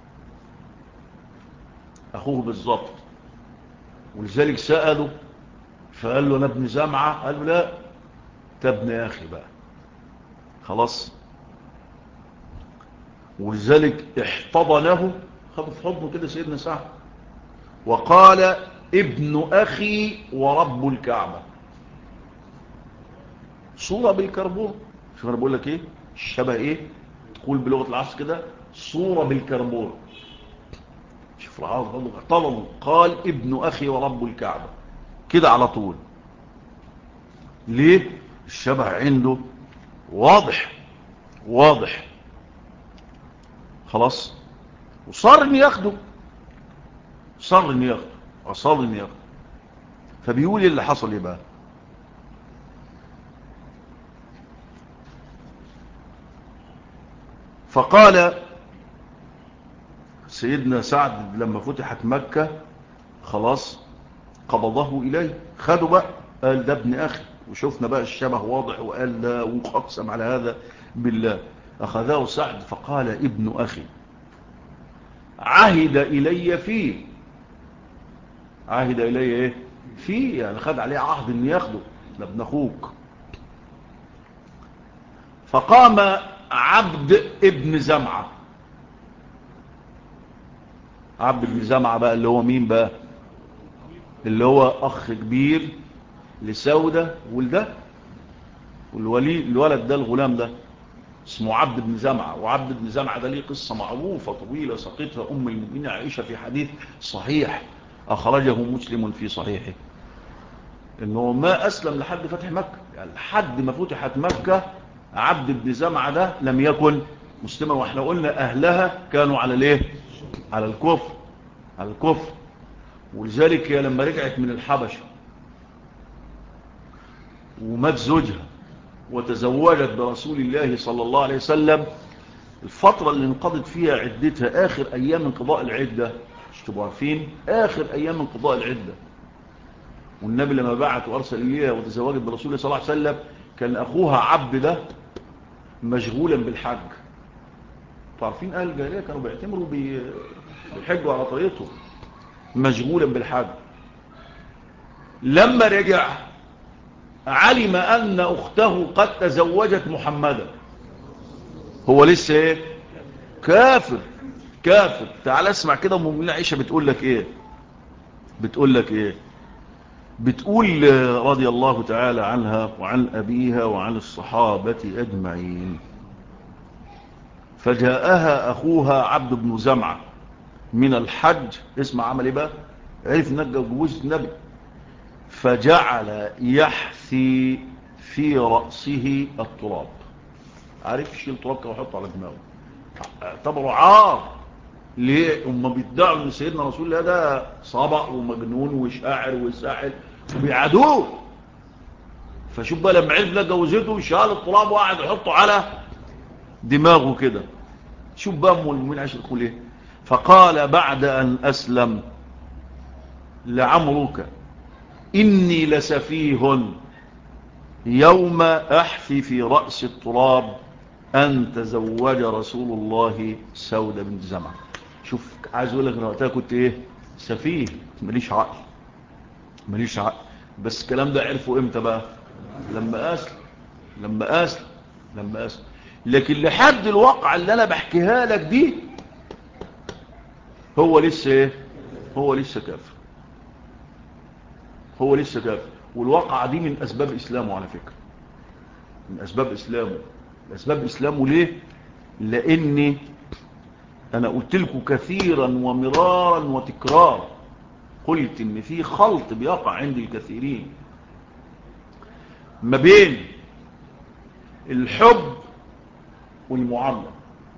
أخوه بالضبط. ولذلك سأله فقال له أنا ابن زمعة، قال له لا أنت ابن أخي بقى خلاص. ولذلك احتضنه، خذ في حضنه كده سيدنا سعد وقال ابن أخي ورب الكعبة. صورة بالكربون. شوف أنا بقول لك إيه الشبه إيه، تقول بلغة العصر كده صورة بالكربون. شوف العرض احتضنه قال ابن أخي ورب الكعبة كده على طول. ليه؟ الشبه عنده واضح واضح خلاص. وصار ان ياخده، صار ان ياخده، وصار ان ياخده. فبيقول اللي حصل ايه بقى. فقال سيدنا سعد لما فتحت مكة خلاص قبضه إليه، خده بقى، قال ده ابن أخي. وشفنا بقى الشبه واضح، وقال لا وقسم على هذا بالله. أخذه سعد فقال ابن أخي عهد إلي فيه. عهد إلي إيه فيه؟ يعني خد عليه عهد إن ياخده، ده ابن أخوك. فقام عبد ابن زمعة. عبد ابن زمعة بقى اللي هو مين بقى؟ اللي هو أخ كبير لسودة ولده، الولد ده الغلام ده اسمه عبد بن زمعة. وعبد بن زمعة ده ليه قصة معروفة طويلة سقطها أم المؤمنين عائشة في حديث صحيح أخرجه مسلم في صحيحه، إنه ما أسلم لحد فتح مكة. يعني لحد ما فتحت مكة عبد بن زمعة ده لم يكن مسلما. وإحنا قلنا أهلها كانوا على ليه؟ على الكفر، على الكفر. ولذلك هي لما رجعت من الحبشة ومات زوجها وتزوجت برسول الله صلى الله عليه وسلم، الفترة اللي انقضت فيها عدتها آخر أيام انقضاء العدة، مش تبقوا عارفين آخر أيام انقضاء العدة. والنبي لما بعت وأرسل إليها وتزوجت برسول الله صلى الله عليه وسلم كان أخوها عبد ده مشغولا بالحج. عارفين أهل الجاهلية كانوا بيعتمروا بيحجوا على طريقته، مشغولا بالحج. لما رجع علم أن أخته قد تزوجت محمدا. هو لسه ايه؟ كافر، كافر. تعال اسمع كده ام المؤمنين عائشة بتقول لك ايه، بتقول لك ايه. بتقول رضي الله تعالى عنها وعن أبيها وعن الصحابة أجمعين: فجاءها أخوها عبد بن زمعة من الحج. اسمع عمل ايه بقى، عرف نجا جوز النبي. فجعل يحثي في رأسه التراب. عارف يشيل تراب كده ويحطه على دماغه، اعتبروا عار. ليه؟ هم بيدعوا ان سيدنا رسول الله ده صبأ ومجنون وشاعر وساحر وبيعادوه. فشوف بقى لما عرف ده جوزته شال التراب وقعد يحطه على دماغه كده. شوف بقى ام المؤمنين عايشه تقول ايه. فقال بعد ان اسلم: لعمرك اني لسفيه يوم احفي في رأس التراب ان تزوج رسول الله سودة بنت زمعة. شوف عايز اقول لك انا وقتها كنت ايه؟ سفيه، ماليش عقل، ماليش عقل. بس الكلام ده عرفه امتى بقى؟ لما اسلم، لما اسلم، لما اسلم. لكن لحد الواقع اللي انا بحكيها لك دي هو لسه ايه؟ هو لسه كافر، هو لسه كافر. والواقعة دي من اسباب اسلامه على فكرة، من اسباب اسلامه. اسباب اسلامه ليه؟ لاني انا قلت لكم كثيرا ومرارا وتكرار، قلت ان في خلط بيقع عند الكثيرين ما بين الحب والمعاملة.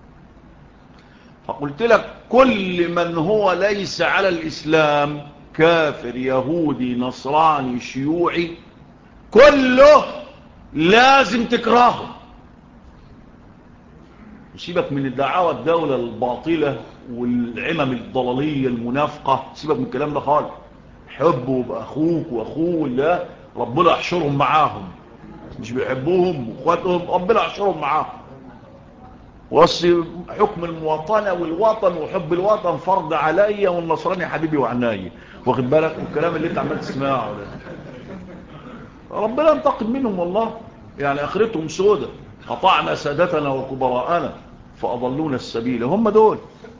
فقلت لك كل من هو ليس على الإسلام، كافر يهودي نصراني شيوعي، كله لازم تكرهه. وسيبك من الدعاوى الدولة الباطلة والعمم الضلالية المنافقة، سيبك من الكلام ده خالص. حبوا بأخوك وأخوه لا، ربنا يحشرهم معاهم. مش بيحبوهم واخواتهم، ربنا يحشرهم معاهم. وصي حكم المواطنة والوطن وحب الوطن فرض عليا، والنصراني حبيبي وعناي، واخد بالك والكلام اللي انت عمال تسمعه ده. ربنا ينتقم منهم والله، يعني اخرتهم سودة. قطعنا سادتنا وكبراءنا فأضلونا السبيل، هم دول.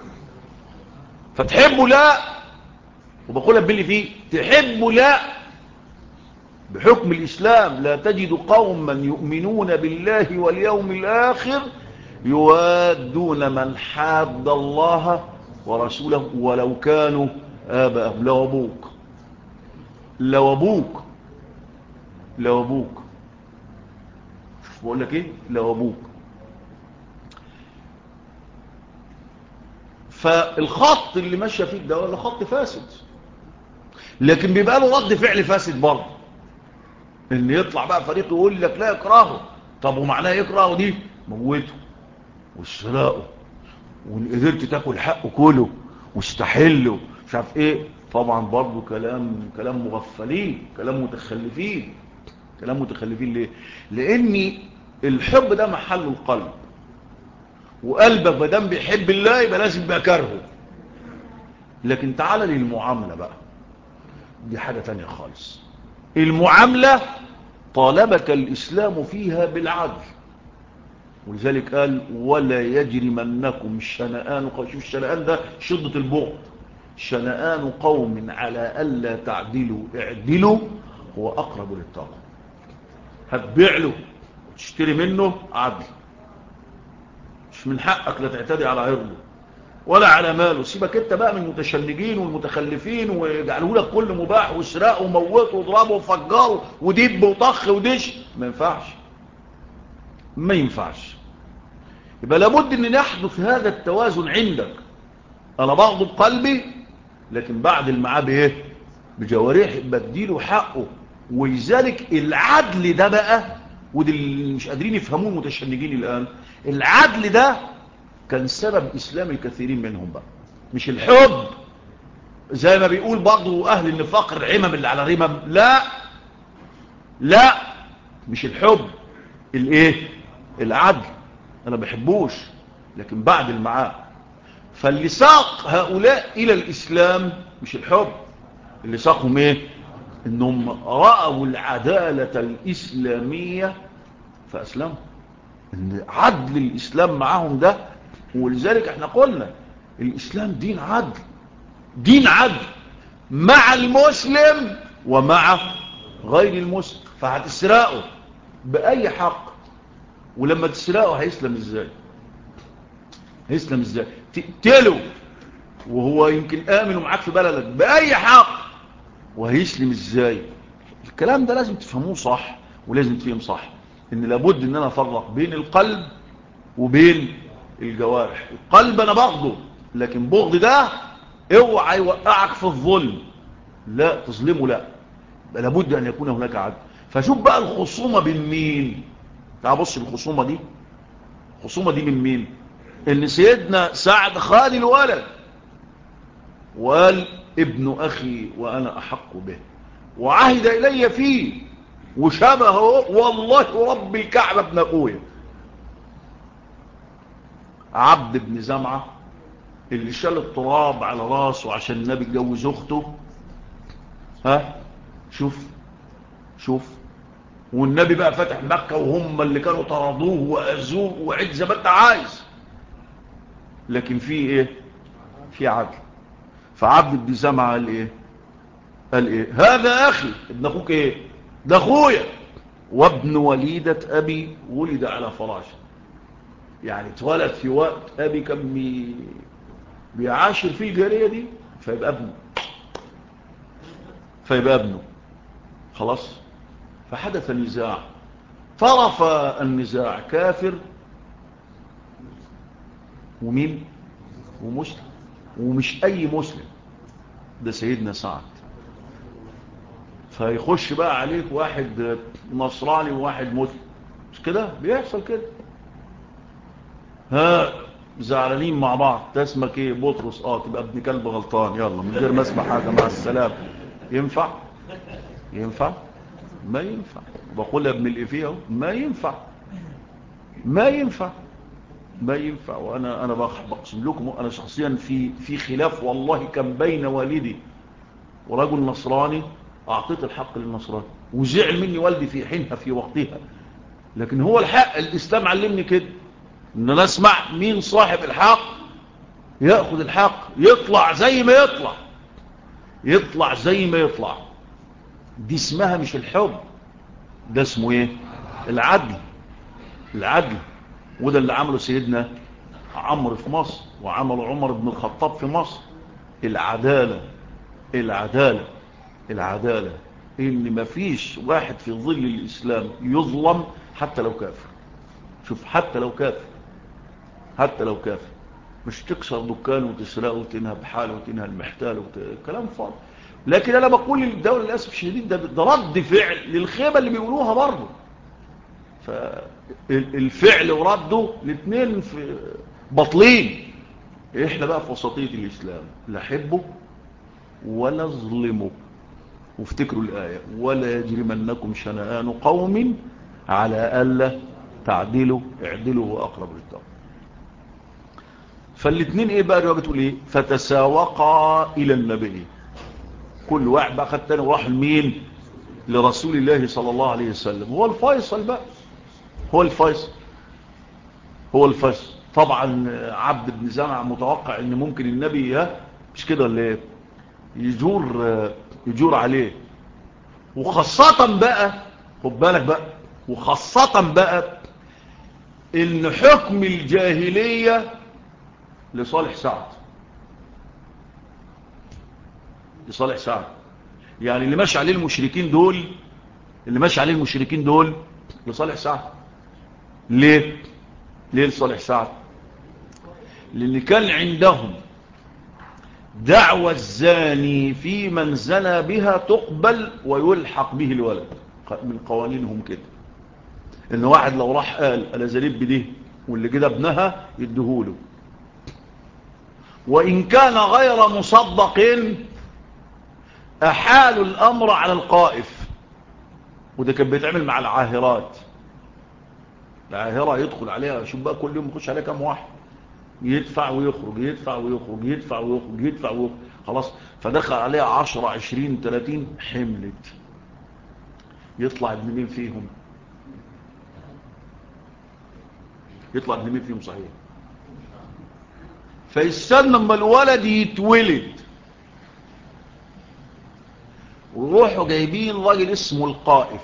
فتحبوا لا، وبقولها باللي فيه، تحبوا لا بحكم الإسلام. لا تجد قوما يؤمنون بالله واليوم الآخر يوادون من حاد الله ورسوله ولو كانوا آباءهم. لو أبوك لو أبوك لو أبوك بقول لك إيه، لو أبوك. فالخط اللي ماشي فيك ده ولا خط فاسد، لكن بيبقى له رد فعل فاسد برضه. ان يطلع بقى فريق يقول لك لا اكرهه. طب ومعناه يكرهه دي؟ موته وسرقه، وان قدرت تاكل حقه كله واستحله مش عارف ايه. طبعا برضه كلام مغفلين، كلام متخلفين. كلام متخلفين ليه؟ لان الحب ده محله القلب، وقلبك ما دام بيحب الله يبقى لازم يبقى كارهه. لكن تعالى للمعامله بقى، دي حاجه تانية خالص. المعامله طالبك الإسلام فيها بالعدل، ولذلك قال ولا يجرمنكم شنآن قوم. شوف الشنآن ده شدة البغض. شنآن قوم على ألا تعدلوا اعدلوا هو أقرب للتقوى. هتبيع له وتشتري منه عدل، مش من حقك لا تعتدي على عرضه ولا على ماله. سيبك انت بقى من المتشنجين والمتخلفين ويجعلوا لك كل مباح وسرقوا وموتوا وضربوا وفجروا ودب وطخ ودش. ما ينفعش، ما ينفعش. يبقى لابد ان يحدث هذا التوازن عندك. انا بغضب قلبي لكن بعدل معاه بايه؟ بجوارحي، بديله حقه. ولذلك العدل ده بقى، ودي اللي مش قادرين يفهموه المتشنجين الان، العدل ده كان سبب اسلام الكثيرين منهم بقى، مش الحب زي ما بيقول برضو اهل النفاق العمم اللي على رمم. لا لا، مش الحب، الايه؟ العدل. انا بحبوش لكن بعدل معاه. فاللي ساق هؤلاء الى الاسلام مش الحب، اللي ساقهم ايه؟ انهم رأوا العدالة الاسلامية فاسلموا. ان عدل الاسلام معاهم ده. ولذلك احنا قلنا الاسلام دين عدل، دين عدل مع المسلم ومع غير المسلم. فهتسرقه بأي حق، ولما تسرقه هيسلم ازاي؟ هيسلم ازاي؟ تقتله وهو يمكن آمن ومعاك في بلدك بأي حق، وهيسلم ازاي؟ الكلام ده لازم تفهموه صح، ولازم تفهم صح ان لابد ان انا افرق بين القلب وبين الجوارح. القلب انا بغضه، لكن بغض ده اوعى يوقعك في الظلم، لا تظلمه، لا. لابد ان يكون هناك عدل. فشوف بقى الخصومة بين مين. تعال بص الخصومة دي، الخصومة دي من مين؟ ان سيدنا سعد خال الولد وقال ابن اخي وانا احق به وعهد الي فيه وشبهه والله رب الكعبة ابن اخويا. عبد بن زمعة اللي شال التراب على راسه عشان النبي اتجوز اخته. ها شوف والنبي بقى فتح مكة وهم اللي كانوا طردوه واذوه وعد زي ما انت عايز، لكن في ايه؟ في عدل. فعبد بن زمعة قال ايه؟ هذا اخي. ابن اخوك ايه؟ ده اخويا، وابن وليدة ابي ولد على فراشه. يعني اتولد في وقت ابي كان بيعاشر فيه الجارية دي، فيبقى ابنه خلاص. فحدث نزاع، طرف النزاع كافر ومين؟ ومسلم. ومش اي مسلم، ده سيدنا سعد. فيخش بقى عليك واحد نصراني وواحد مسلم، مش كده بيحصل كده؟ ها زعلانين مع بعض، ده اسمك ايه؟ بطرس. تبقى ابن كلب غلطان، يلا من غير ما اسمع حاجه، مع السلامه. ينفع؟ ينفع؟ ما ينفع. بقول يا ابن الافيه اهو، ما ينفع، ما ينفع، ما ينفع. وانا بقسم لكم، انا شخصيا في خلاف والله كان بين والدي ورجل نصراني، اعطيت الحق للنصراني وزعل مني والدي في حينها في وقتها، لكن هو الحق. الاسلام علمني كده، ان انا اسمع مين صاحب الحق، ياخذ الحق، يطلع زي ما يطلع، يطلع زي ما يطلع. دي اسمها مش الحب، ده اسمه ايه؟ العدل. العدل. وده اللي عمله سيدنا عمرو في مصر، وعمله عمر بن الخطاب في مصر. العدالة. العدالة. العدالة. ان مفيش واحد في ظل الاسلام يظلم حتى لو كافر. شوف، حتى لو كافر، حتى لو كافر. مش تكسر دكان وتسرقه وتنهب حاله وتنهب المحتال كلام فاضي. لكن انا بقول الدولة للاسف الشديد ده رد فعل للخيبة اللي بيقولوها برضه. فالفعل ورده الاثنين في بطلين. احنا بقى في وسطية الاسلام، لا حبه ولا ظلمه. وافتكروا الآية: ولا يجرمنكم شنآن قوم على ألا تعدلوا، اعدلوا هو أقرب للتقوى. فالاثنين ايه بقى الرواية بتقول ايه؟ فتساوقا إلى النبي. كل واحد بقى خد تاني وراح لمين؟ لرسول الله صلى الله عليه وسلم. هو الفيصل بقى، هو الفيصل، هو الفيصل. طبعا عبد بن زمع متوقع ان ممكن النبي مش كده ولا ايه، يجور عليه. وخاصة بقى، خد بالك بقى، وخاصة بقى ان حكم الجاهلية لصالح سعد، لصالح سعد. يعني اللي ماشي عليه المشركين دول، اللي ماشي عليه المشركين دول لصالح سعد. ليه؟ ليه لصالح سعد؟ لان كان عندهم دعوى الزاني في من زنى بها تقبل ويلحق به الولد. من قوانينهم كده، ان واحد لو راح قال انا زنيت بديه واللي كده ابنها يديهوله، وان كان غير مصدق احالوا الامر على القائف. وده كان بيتعمل مع العاهرات. العاهرة يدخل عليها، شوف بقى كل يوم يخش عليها كام واحد، يدفع ويخرج، يدفع ويخرج، يدفع ويخرج، يدفع ويخرج. خلاص، فدخل عليها 10 20 30، حملت. يطلع ابن مين فيهم؟ يطلع ابن مين فيهم صحيح؟ فيستنى اما الولد يتولد، ويروحوا جايبين راجل اسمه القائف.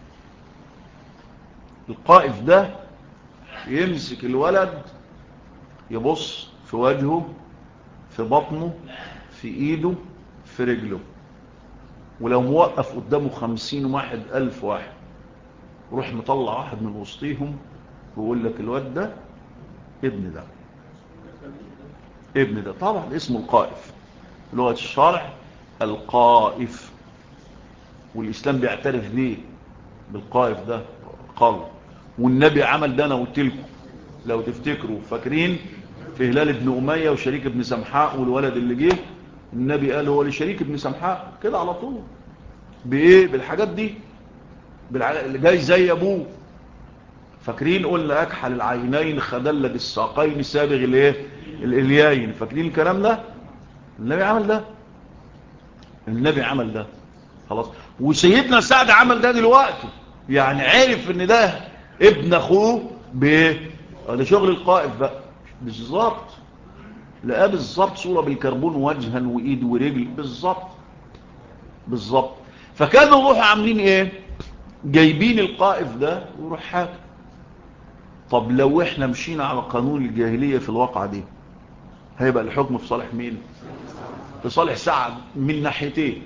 القائف ده يمسك الولد، يبص في وجهه، في بطنه، في ايده، في رجله، ولو موقف قدامه 50 واحد 1000 واحد، روح مطلع واحد من وسطيهم ويقول لك الواد ده ابن ده، ابن ده. طبعا اسمه القائف، لغة الشرع القائف. والإسلام بيعترف بيه، بالقائف ده قال. والنبي عمل ده، انا قلت لكم لو تفتكروا، فاكرين في هلال ابن أمية وشريك ابن سمحاء والولد اللي جه، النبي قال هو لشريك ابن سمحاء كده على طول. بايه؟ بالحاجات دي، اللي جاي زي ابوه. فاكرين قلنا اكحل العينين خدلج الساقين سابغ الايه؟ الالياين. فاكرين الكلام ده؟ النبي عمل ده، النبي عمل ده. خلاص. وسيدنا سعد عمل ده دلوقتي، يعني عرف ان ده ابن اخوه بايه؟ ده شغل القائف بقى بالظبط. لقاه بالظبط صورة بالكربون، وجها وايد ورجل بالظبط، بالظبط. فكانوا يروحوا عاملين ايه؟ جايبين القائف ده ويروح حاكم. طب لو احنا مشينا على قانون الجاهلية في الواقعة دي، هيبقى الحكم في صالح مين؟ في صالح سعد من ناحيتين.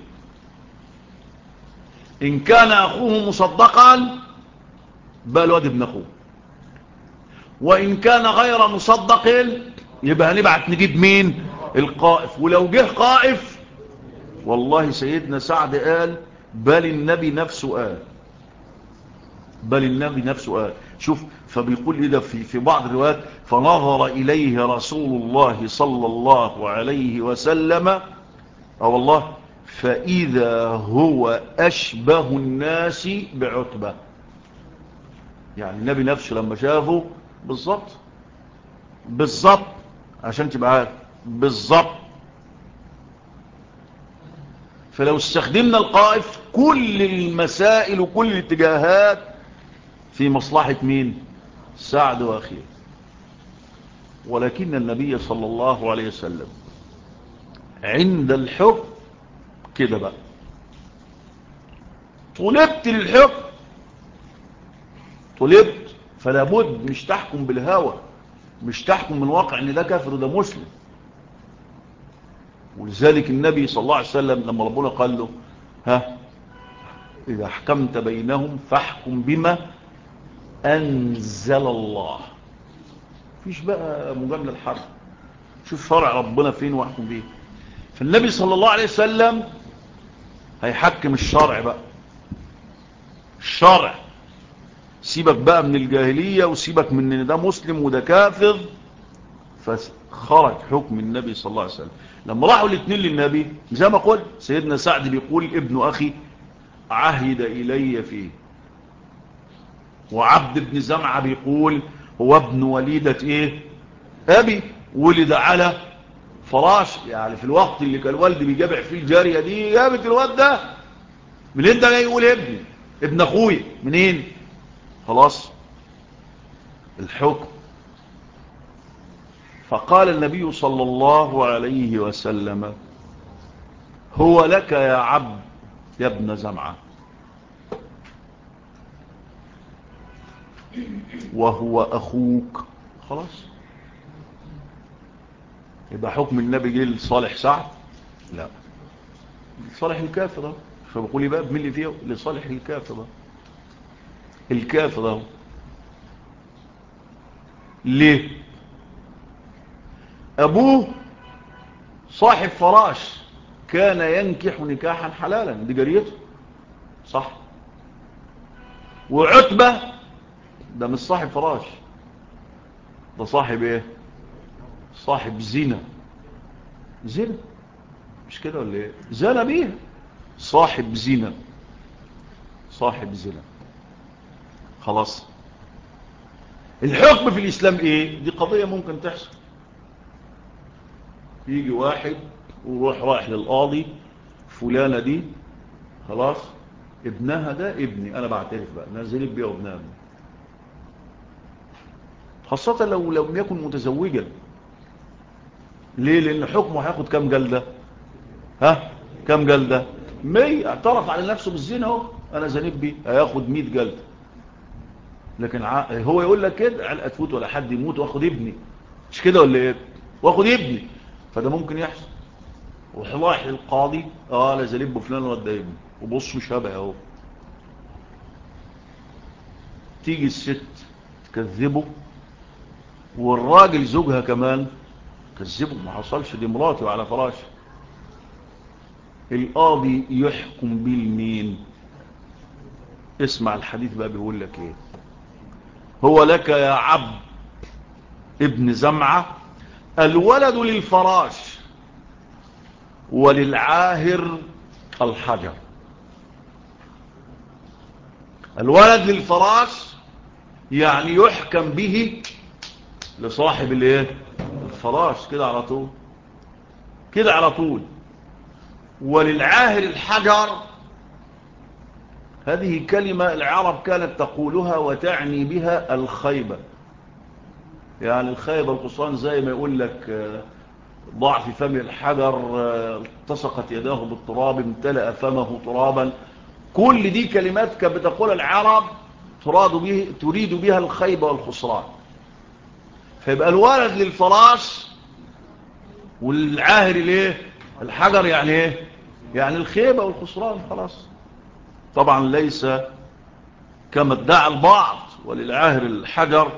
ان كان اخوه مصدقا بقى الواد ابن اخوه، وان كان غير مصدق يبقى هنبعت نجيب مين؟ القائف. ولو جه قائف، والله سيدنا سعد قال بل النبي نفسه قال، بل النبي نفسه قال شوف فبيقول إذا في بعض الروايات فنظر إليه رسول الله صلى الله عليه وسلم والله فإذا هو أشبه الناس بعتبة. يعني النبي نفسه لما شافه بالضبط عشان تبقى عارف بالضبط. فلو استخدمنا القائف كل المسائل وكل الاتجاهات في مصلحة مين؟ سعد وأخيه. ولكن النبي صلى الله عليه وسلم عند الحكم كده بقى طلبت للحكم فلا بد مش تحكم بالهوى، مش تحكم من واقع ان ده كافر وده مسلم. ولذلك النبي صلى الله عليه وسلم لما ربنا قال له إذا حكمت بينهم فاحكم بما أنزل الله. فيش بقى مجاملة الحرب، شوف شرع ربنا فين واحكم بيه. فالنبي صلى الله عليه وسلم هيحكم الشرع بقى، الشرع. سيبك بقى من الجاهلية وسيبك من ان ده مسلم وده كافر. فخرج حكم النبي صلى الله عليه وسلم. لما راحوا الاثنين للنبي زي ما قلت سيدنا سعد بيقول ابن أخي عهد إلي فيه، وعبد بن زمعة بيقول هو ابن وليدة أبي ولد على فراش. يعني في الوقت اللي كان والدي بيجابع فيه الجارية دي جابت الواد ده منين؟ ده جاي يقول ابن أخوي منين؟ خلاص الحكم. فقال النبي صلى الله عليه وسلم هو لك يا عبد يا ابن زمعة وهو أخوك. خلاص يبقى حكم النبي جه لصالح سعد؟ لا، لصالح الكافر. فبقول بقى بمين اللي فيه؟ لصالح الكافر. ليه؟ أبوه صاحب فراش كان ينكح نكاحا حلالا، دي جريته صح. وعتبة ده مش صاحب فراش، ده صاحب صاحب زنا مش كده ولا ايه؟ زنا بيها، صاحب زنا. خلاص الحكم في الإسلام دي قضية ممكن تحصل. يجي واحد ويروح رايح للقاضي فلانة دي خلاص ابنها ده ابني انا بعترف بقى نازلت بيه وابنها ابني، خاصة لو لم يكن متزوجا. ليه؟ لان حكمه هياخد كام جلدة؟ كام جلدة؟ 100. اعترف على نفسه بالزنا اهو، انا زنيت بيه، هياخد 100 جلدة. لكن هو يقول لك كده علقة تفوت ولا حد يموت واخد ابني، مش كده ولا ايه؟ واخد ابني. فده ممكن يحصل. ورايح للقاضي لا زنيت بفلان ولا ده ابني، وبص شبه اهو. تيجي الست تكذبه والراجل زوجها كمان كذبه، ما حصلش، دي مراتي وعلى فراش. القاضي يحكم بالمين؟ اسمع الحديث بقى بيقول لك ايه. هو لك يا عبد ابن زمعة الولد للفراش وللعاهر الحجر. الولد للفراش يعني يحكم به لصاحب الفراش كده على طول. وللعاهر الحجر هذه كلمة العرب كانت تقولها وتعني بها الخيبة. يعني الخيبة القصان زي ما يقول لك ضع في فم الحجر التصقت يداه بالتراب امتلأ فمه ترابا. كل دي كلمات كانت بتقول العرب تريد بها الخيبة والخسران. فيبقى الولد للفراش والعاهر الحجر يعني يعني الخيبة والخسران. خلاص طبعا ليس كما ادعى البعض وللعاهر الحجر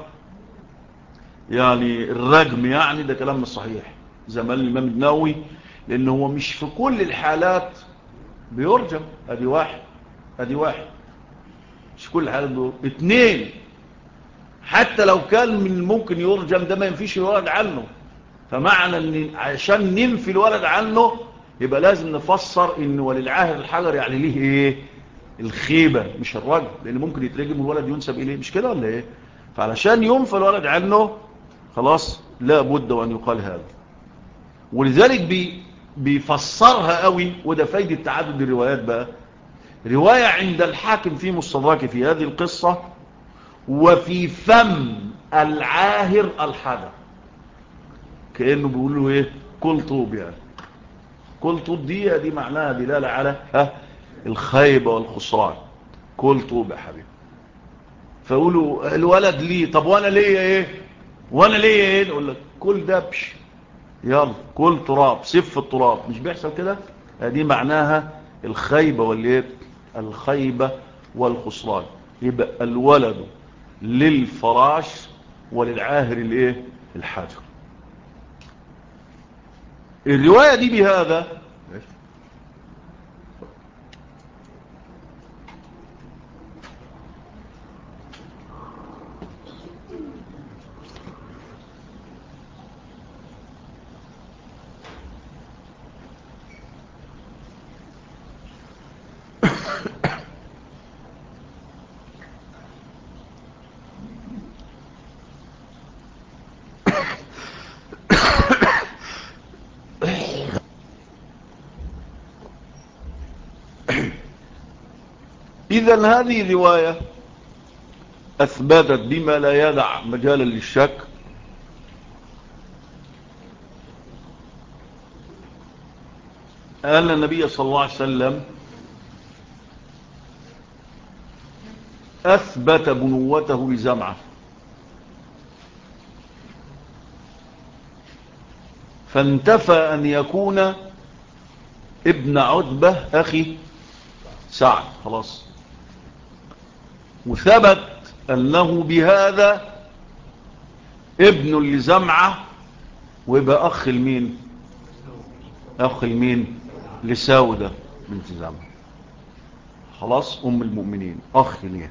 يعني الرجم، يعني ده كلام مش صحيح زي ما الإمام النووي، لأنه هو مش في كل الحالات بيرجم. ادي واحد مش كل الحالات دول. 2 حتى لو كان من ممكن يرجم ده ما ينفيش الولد عنه. فمعنى ان عشان ننفي الولد عنه يبقى لازم نفسر ان وللعاهر الحجر يعني ليه ايه؟ الخيبة مش الرجل، لان ممكن يترجم الولد ينسب اليه، مش كده ولا ايه؟ فعلشان ينفى الولد عنه خلاص لا بد وان يقال هذا. ولذلك بيفسرها قوي، وده فايدة تعدد الروايات بقى. رواية عند الحاكم في مستدرك في هذه القصة وفي فم العاهر الحجر، كأنه بيقول له ايه؟ كل طوب. يعني كل طوب دي معناها دلالة على الخيبة والخسران. كل طوب يا حبيبي. فيقولوا الولد ليه؟ طب وانا ليه ايه؟ وانا ليه ايه؟ يقول لك كل دبش، يلا كل تراب، سف التراب. مش بيحصل كده؟ دي معناها الخيبة والايه؟ الخيبة والخسران. يبقى الولد للفراش وللعاهر الايه؟ الحجر. الرواية دي بهذا إذن هذه الرواية أثبتت بما لا يدع مجالا للشك أن النبي صلى الله عليه وسلم أثبت بنوته لزمعة، فانتفى أن يكون ابن عتبة أخي سعد خلاص، وثبت أنه بهذا ابن لزمعة، ويبقى أخ المين؟ أخ المين؟ لساودة بنت زمعة خلاص، أم المؤمنين أخ ليه.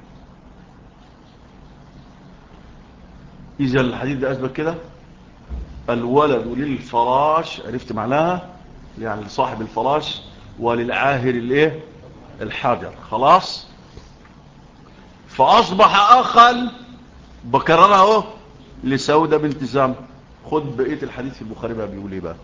إذا الحديث ده أثبت كده الولد للفراش، عرفت معناها؟ يعني لصاحب الفراش، وللعاهر الايه؟ الحجر خلاص. فأصبح أخا بكرره لسودة بنت زمعة. خد بقية الحديث في البخاري بقى بيقول ايه بقى.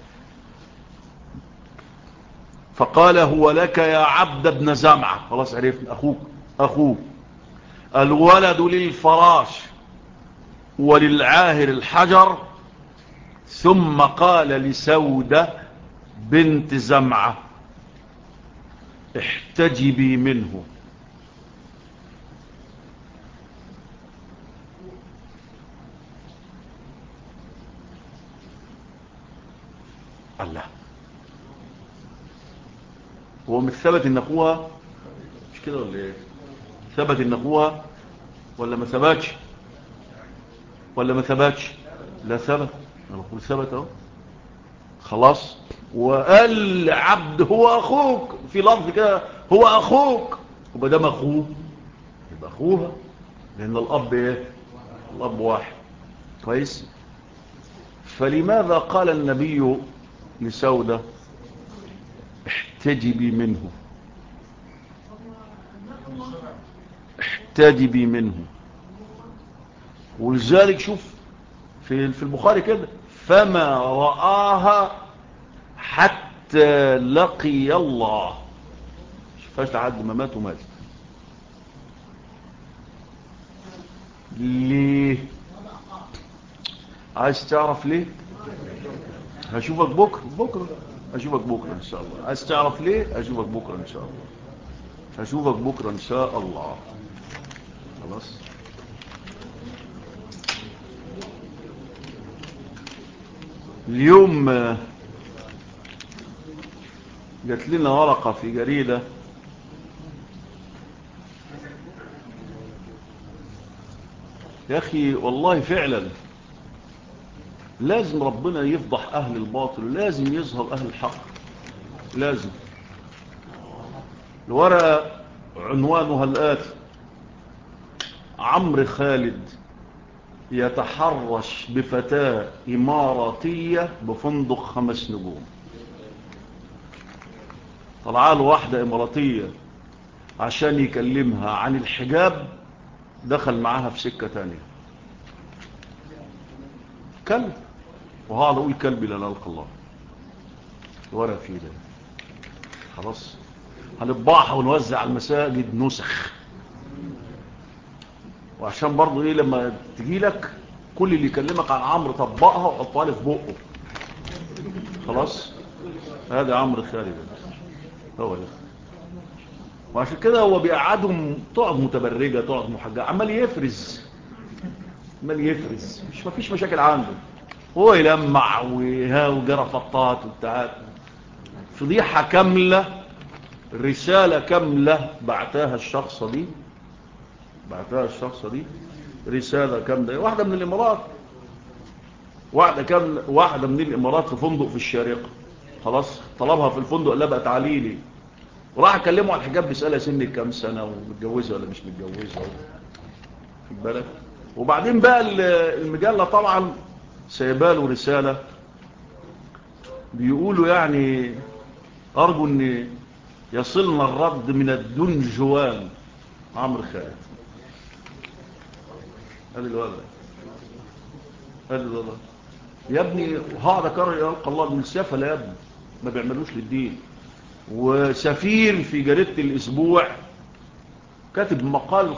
فقال هو لك يا عبد ابن زمعة، خلاص عرفنا أخوك الولد للفراش وللعاهر الحجر. ثم قال لسودة بنت زمعة احتجبي منه. الله، هو مش ثبت ان اخوها؟ مش كده ولا ايه؟ ثبت ان اخوها ولا ما ثبتش؟ ولا ما ثبتش؟ لا ثبت، انا بقول ثبت اهو خلاص. وقال عبد هو اخوك، في لفظ كده هو اخوك، وما دام اخوه يبقى اخوها، لان الاب ايه؟ الاب واحد. كويس. فلماذا قال النبي لسودة احتجبي منه؟ احتجبي منه. ولذلك شوف في البخاري كده فما رآها حتى لقي الله، شفاش لحد ما مات ومات. ليه؟ عايز تعرف ليه؟ هشوفك بكرة اشوفك بكرة ان شاء الله. عايز تعرف ليه؟ اشوفك بكرة ان شاء الله. هشوفك بكرة ان شاء الله. خلاص. اليوم جات لنا ورقة في جريدة يا اخي والله فعلا لازم ربنا يفضح اهل الباطل ولازم يظهر اهل الحق. لازم. الورقة عنوانها الآتي: عمرو خالد يتحرش بفتاة إماراتية بفندق 5 نجوم. طلع له واحدة إماراتية عشان يكلمها عن الحجاب، دخل معاها في سكة تانية. كلب. وهذا أقول كلب لا نلقى الله ولا في ده. خلاص هنطبعها ونوزع على المساجد نسخ. وعشان برضو ايه لما تجي لك كل اللي يكلمك عن عمرو طبقها وحطها لي في بقه. خلاص هذا عمرو خالد هو ده. وعشان كده هو بيقعدهم تقعد متبرجة تقعد محجة عمال يفرز مش مفيش مشاكل عنده. هو يلمع وجرى فطات وبتاعات. فضيحة كاملة رسالة كاملة بعتها الشخصة دي رسالة كاملة. واحدة من الإمارات واحدة من الإمارات في فندق في الشارقة. خلاص طلبها في الفندق لا بقى تعالي لي. وراح اكلمه على الحجاب بيسألها سنك كام سنة ومتجوزة ولا مش متجوزة في بالك. وبعدين بقى المجلة طبعا سيباله رسالة بيقولوا يعني أرجو أن يصلنا الرد من الدنجوان عمرو خالد. هذا الولد يا ابني هذا كرر يلقى الله من سفل يا ابني ما بيعملوش للدين. وسفير في جريدة الأسبوع كاتب مقال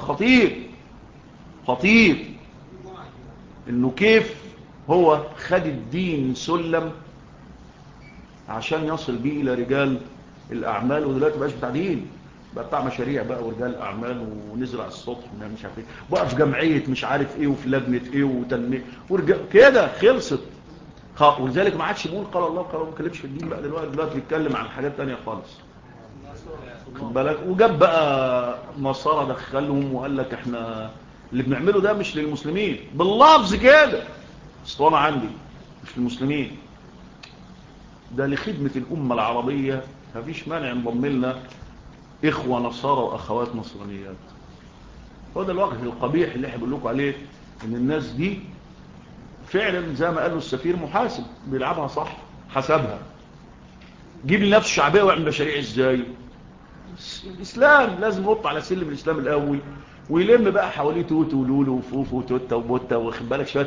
خطير انه كيف هو خد الدين سلم عشان يصل بيه الى رجال الاعمال. ودلوقتي بقاش بتاع دين بقى بتاع مشاريع بقى ورجال اعمال ونزرع السطح مش عارف ايه بقى في جمعيه مش عارف ايه وفي لجنه ايه وتنميه كده خلصت. ولذلك ما عادش بيقول قال الله قال ما بيتكلمش في الدين بقى دلوقتي بيتكلم عن حاجات تانية خالص. خد بالك. وجاب بقى نصارى دخلهم وقال لك احنا اللي بنعمله ده مش للمسلمين باللفظ كده. اسطوانه عندي مش للمسلمين ده لخدمة الأمة العربية. مفيش مانع نضم لنا إخوة نصارى وأخوات نصرانيات. هو ده الوجه القبيح اللي احنا بقول لكم عليه ان الناس دي فعلا زي ما قالوا السفير محاسب بيلعبها صح حسبها. جيب لنفسه شعبيه ويعمل مشاريع ازاي؟ الاسلام لازم ينط على سلم الاسلام الاول ويلم بقى حواليه توت ولولو وفوفو وتوته وبوته واخد بالك شويه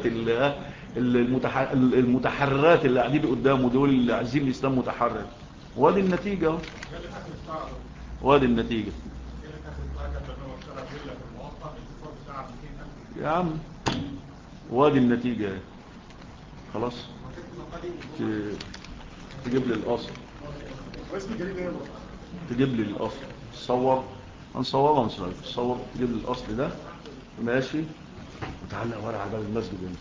المتحررات اللي قاعدين قدامه دول اللي عايزين الاسلام متحرر. وادي النتيجه اهو. وادي النتيجه يا عم. وادي النتيجه خلاص. تجيب لي الاصل هنصورها ونصور تجيب لي الاصل ده ماشي وتعلق ورا على باب المسجد هنا.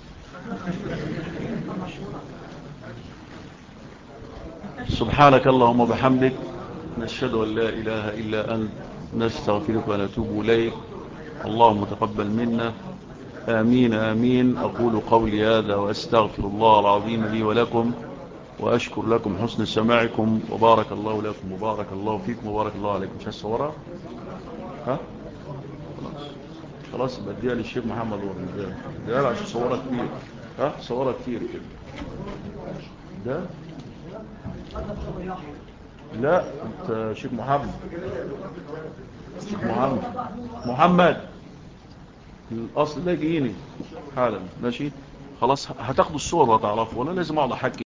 سبحانك اللهم وبحمدك نشهد ان لا اله الا انت نستغفرك ونتوب اليك. اللهم تقبل منا آمين آمين. أقول قولي هذا وأستغفر الله العظيم لي ولكم وأشكر لكم حسن سماعكم وبارك الله لكم وبارك الله فيكم وبارك الله عليكم. مش هالصورة ها خلاص بديها للشيخ محمد ورمضان ده عشان صورة كتير صورة كتير كده ده لا انت شيخ محمد الاصل ده جيني حالا ماشي خلاص هتاخدوا الصور وهتعرفوا وانا لازم اقعد احكي